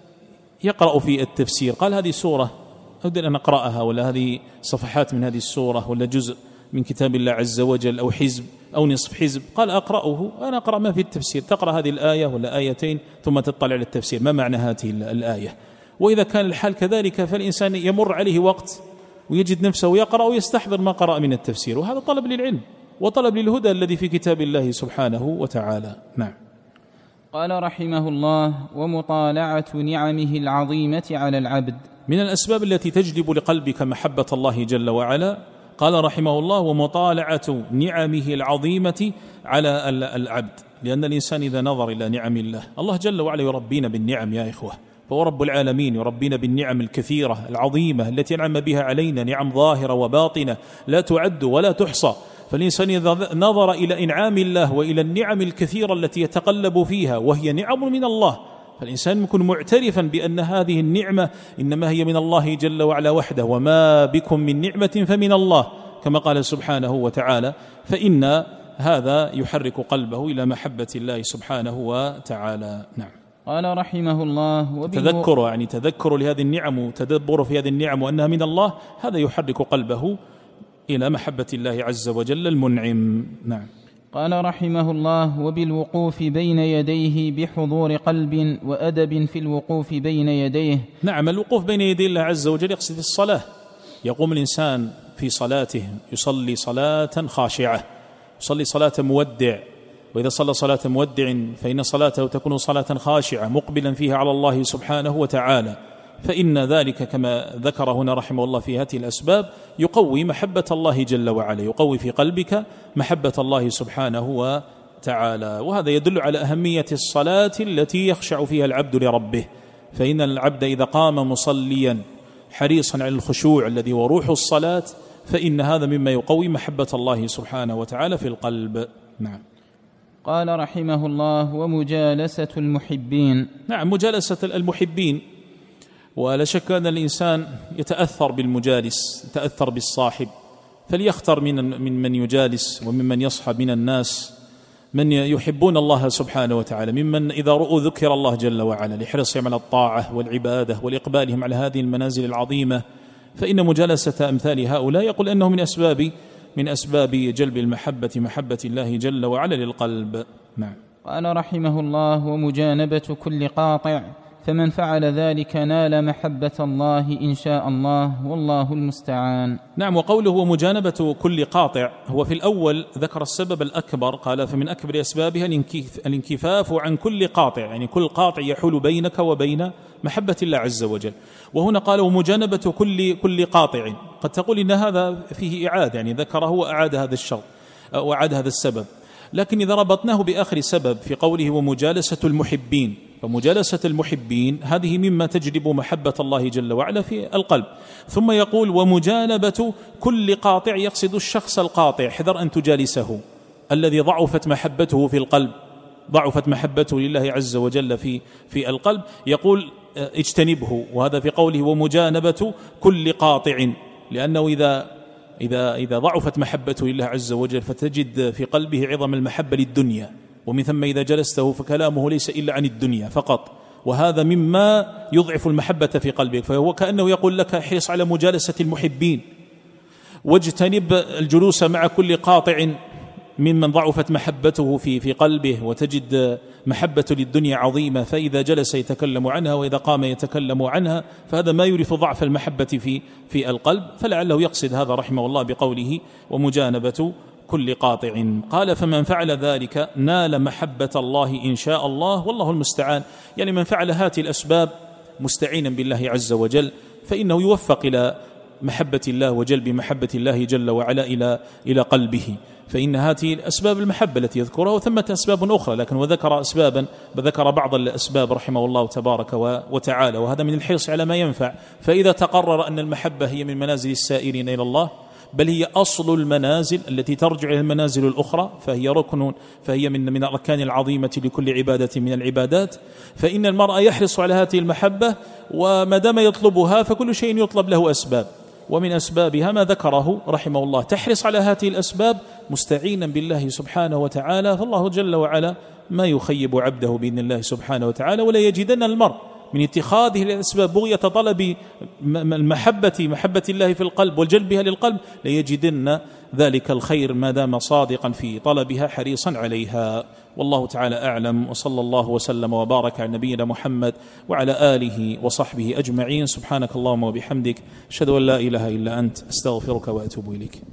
يقرأ في التفسير، قال هذه سورة أود أن أقرأها، ولا هذه صفحات من هذه السورة، ولا جزء من كتاب الله عز وجل، أو حزب أو نصف حزب، قال أقرأه، أنا أقرأ ما في التفسير. تقرأ هذه الآية ولا آيتين ثم تطلع على التفسير، ما معنى هذه الآية؟ وإذا كان الحال كذلك فالإنسان يمر عليه وقت ويجد نفسه يقرأ ويستحضر ما قرأ من التفسير، وهذا طلب للعلم وطلب للهدى الذي في كتاب الله سبحانه وتعالى. نعم. قال رحمه الله: ومطالعة نعمه العظيمة على العبد. من الأسباب التي تجلب لقلبك محبة الله جل وعلا، قال رحمه الله: ومطالعة نعمه العظيمة على العبد. لأن الإنسان إذا نظر إلى نعم الله، الله جل وعلا يربينا بالنعم يا إخوة، فهو رب العالمين يربينا بالنعم الكثيرة العظيمة التي أنعم بها علينا، نعم ظاهرة وباطنة لا تعد ولا تحصى. فالإنسان إذا نظر إلى إنعام الله وإلى النعم الكثيرة التي يتقلب فيها وهي نعم من الله، فالإنسان يكون معترفا بأن هذه النعمة إنما هي من الله جل وعلا وحده، وما بكم من نعمة فمن الله، كما قال سبحانه وتعالى. فإن هذا يحرك قلبه إلى محبة الله سبحانه وتعالى. نعم. قال رحمه الله: تذكر يعني تذكر لهذه النعم وتدبر في هذه النعم وأنها من الله، هذا يحرك قلبه إلى محبة الله عز وجل المنعم. نعم. قال رحمه الله: وبالوقوف بين يديه بحضور قلب وأدب في الوقوف بين يديه. نعم، الوقوف بين يدي الله عز وجل يقصد في الصلاة. يقوم الإنسان في صلاته يصلي صلاة خاشعة، يصلي صلاة مودع، وإذا صلى صلاة مودع فإن صلاته تكون صلاة خاشعة مقبلا فيها على الله سبحانه وتعالى. فإن ذلك كما ذكر هنا رحمه الله في هذه الأسباب يقوي محبة الله جل وعلا، يقوي في قلبك محبة الله سبحانه وتعالى. وهذا يدل على أهمية الصلاة التي يخشع فيها العبد لربه. فإن العبد إذا قام مصليا حريصا على الخشوع الذي هو روح الصلاة، فإن هذا مما يقوي محبة الله سبحانه وتعالى في القلب. نعم. قال رحمه الله: ومجالسة المحبين. نعم، مجالسة المحبين، ولا شك أن الإنسان يتأثر بالمجالس، يتأثر بالصاحب، فليختر من من من يجالس وممن يصحب من الناس من يحبون الله سبحانه وتعالى، ممن إذا رؤوا ذكر الله جل وعلا لحرصهم على الطاعة والعبادة والإقبالهم على هذه المنازل العظيمة. فإن مجالسة أمثال هؤلاء يقول أنه من أسباب من أسباب جلب المحبة، محبة الله جل وعلا للقلب. نعم. قال رحمه الله: ومجانبة كل قاطع، فمن فعل ذلك نال محبة الله إن شاء الله، والله المستعان. نعم. وقوله ومجانبة كل قاطع، هو في الأول ذكر السبب الأكبر، قال فمن أكبر أسبابها الانكفاف عن كل قاطع، يعني كل قاطع يحول بينك وبين محبة الله عز وجل. وهنا قال ومجانبة كل كل قاطع، قد تقول إن هذا فيه إعادة، يعني ذكره وأعاد هذا الشرط وأعاد هذا السبب، لكن إذا ربطناه بآخر سبب في قوله ومجالسة المحبين، فمجالسة المحبين هذه مما تجلب محبة الله جل وعلا في القلب. ثم يقول ومجانبة كل قاطع، يقصد الشخص القاطع، احذر أن تجالسه، الذي ضعفت محبته في القلب، ضعفت محبته لله عز وجل في في القلب، يقول اجتنبه. وهذا في قوله ومجانبة كل قاطع، لأنه إذا إذا إذا ضعفت محبته لله عز وجل فتجد في قلبه عظم المحبة للدنيا، ومن ثم إذا جلسته فكلامه ليس إلا عن الدنيا فقط، وهذا مما يضعف المحبة في قلبك. فهو كأنه يقول لك احرص على مجالسة المحبين، واجتنب الجلوس مع كل قاطع ممن ضعفت محبته في في قلبه، وتجد محبة للدنيا عظيمة، فإذا جلس يتكلم عنها وإذا قام يتكلم عنها، فهذا ما يورث ضعف المحبة في في القلب. فلعله يقصد هذا رحمه الله بقوله ومجانبة كل قاطع. قال فمن فعل ذلك نال محبة الله إن شاء الله، والله المستعان. يعني من فعل هذه الأسباب مستعينا بالله عز وجل فإنه يوفق إلى محبة الله وجلب محبة الله جل وعلا إلى إلى قلبه. فإن هذه الأسباب المحبة التي يذكرها، وثمة أسباب أخرى، لكن وذكر أسبابا وذكر بعض الأسباب رحمه الله تبارك وتعالى، وهذا من الحرص على ما ينفع. فإذا تقرر أن المحبة هي من منازل السائرين إلى الله، بل هي أصل المنازل التي ترجع إلى المنازل الأخرى، فهي ركن فهي من من الأركان العظيمة لكل عبادة من العبادات، فإن المرء يحرص على هذه المحبة، وما دام يطلبها فكل شيء يطلب له أسباب، ومن أسبابها ما ذكره رحمه الله. تحرص على هذه الأسباب مستعينا بالله سبحانه وتعالى، فالله جل وعلا ما يخيب عبده بإذن الله سبحانه وتعالى. ولا يجدن المرء من اتخاذه الأسباب بغية طلب المحبة محبة الله في القلب وجلبها للقلب، ليجدن ذلك الخير ما دام صادقا في طلبها حريصا عليها. والله تعالى أعلم، وصلى الله وسلم وبارك على نبينا محمد وعلى آله وصحبه أجمعين. سبحانك اللهم وبحمدك، أشهد أن لا إله إلا أنت، أستغفرك وأتوب إليك.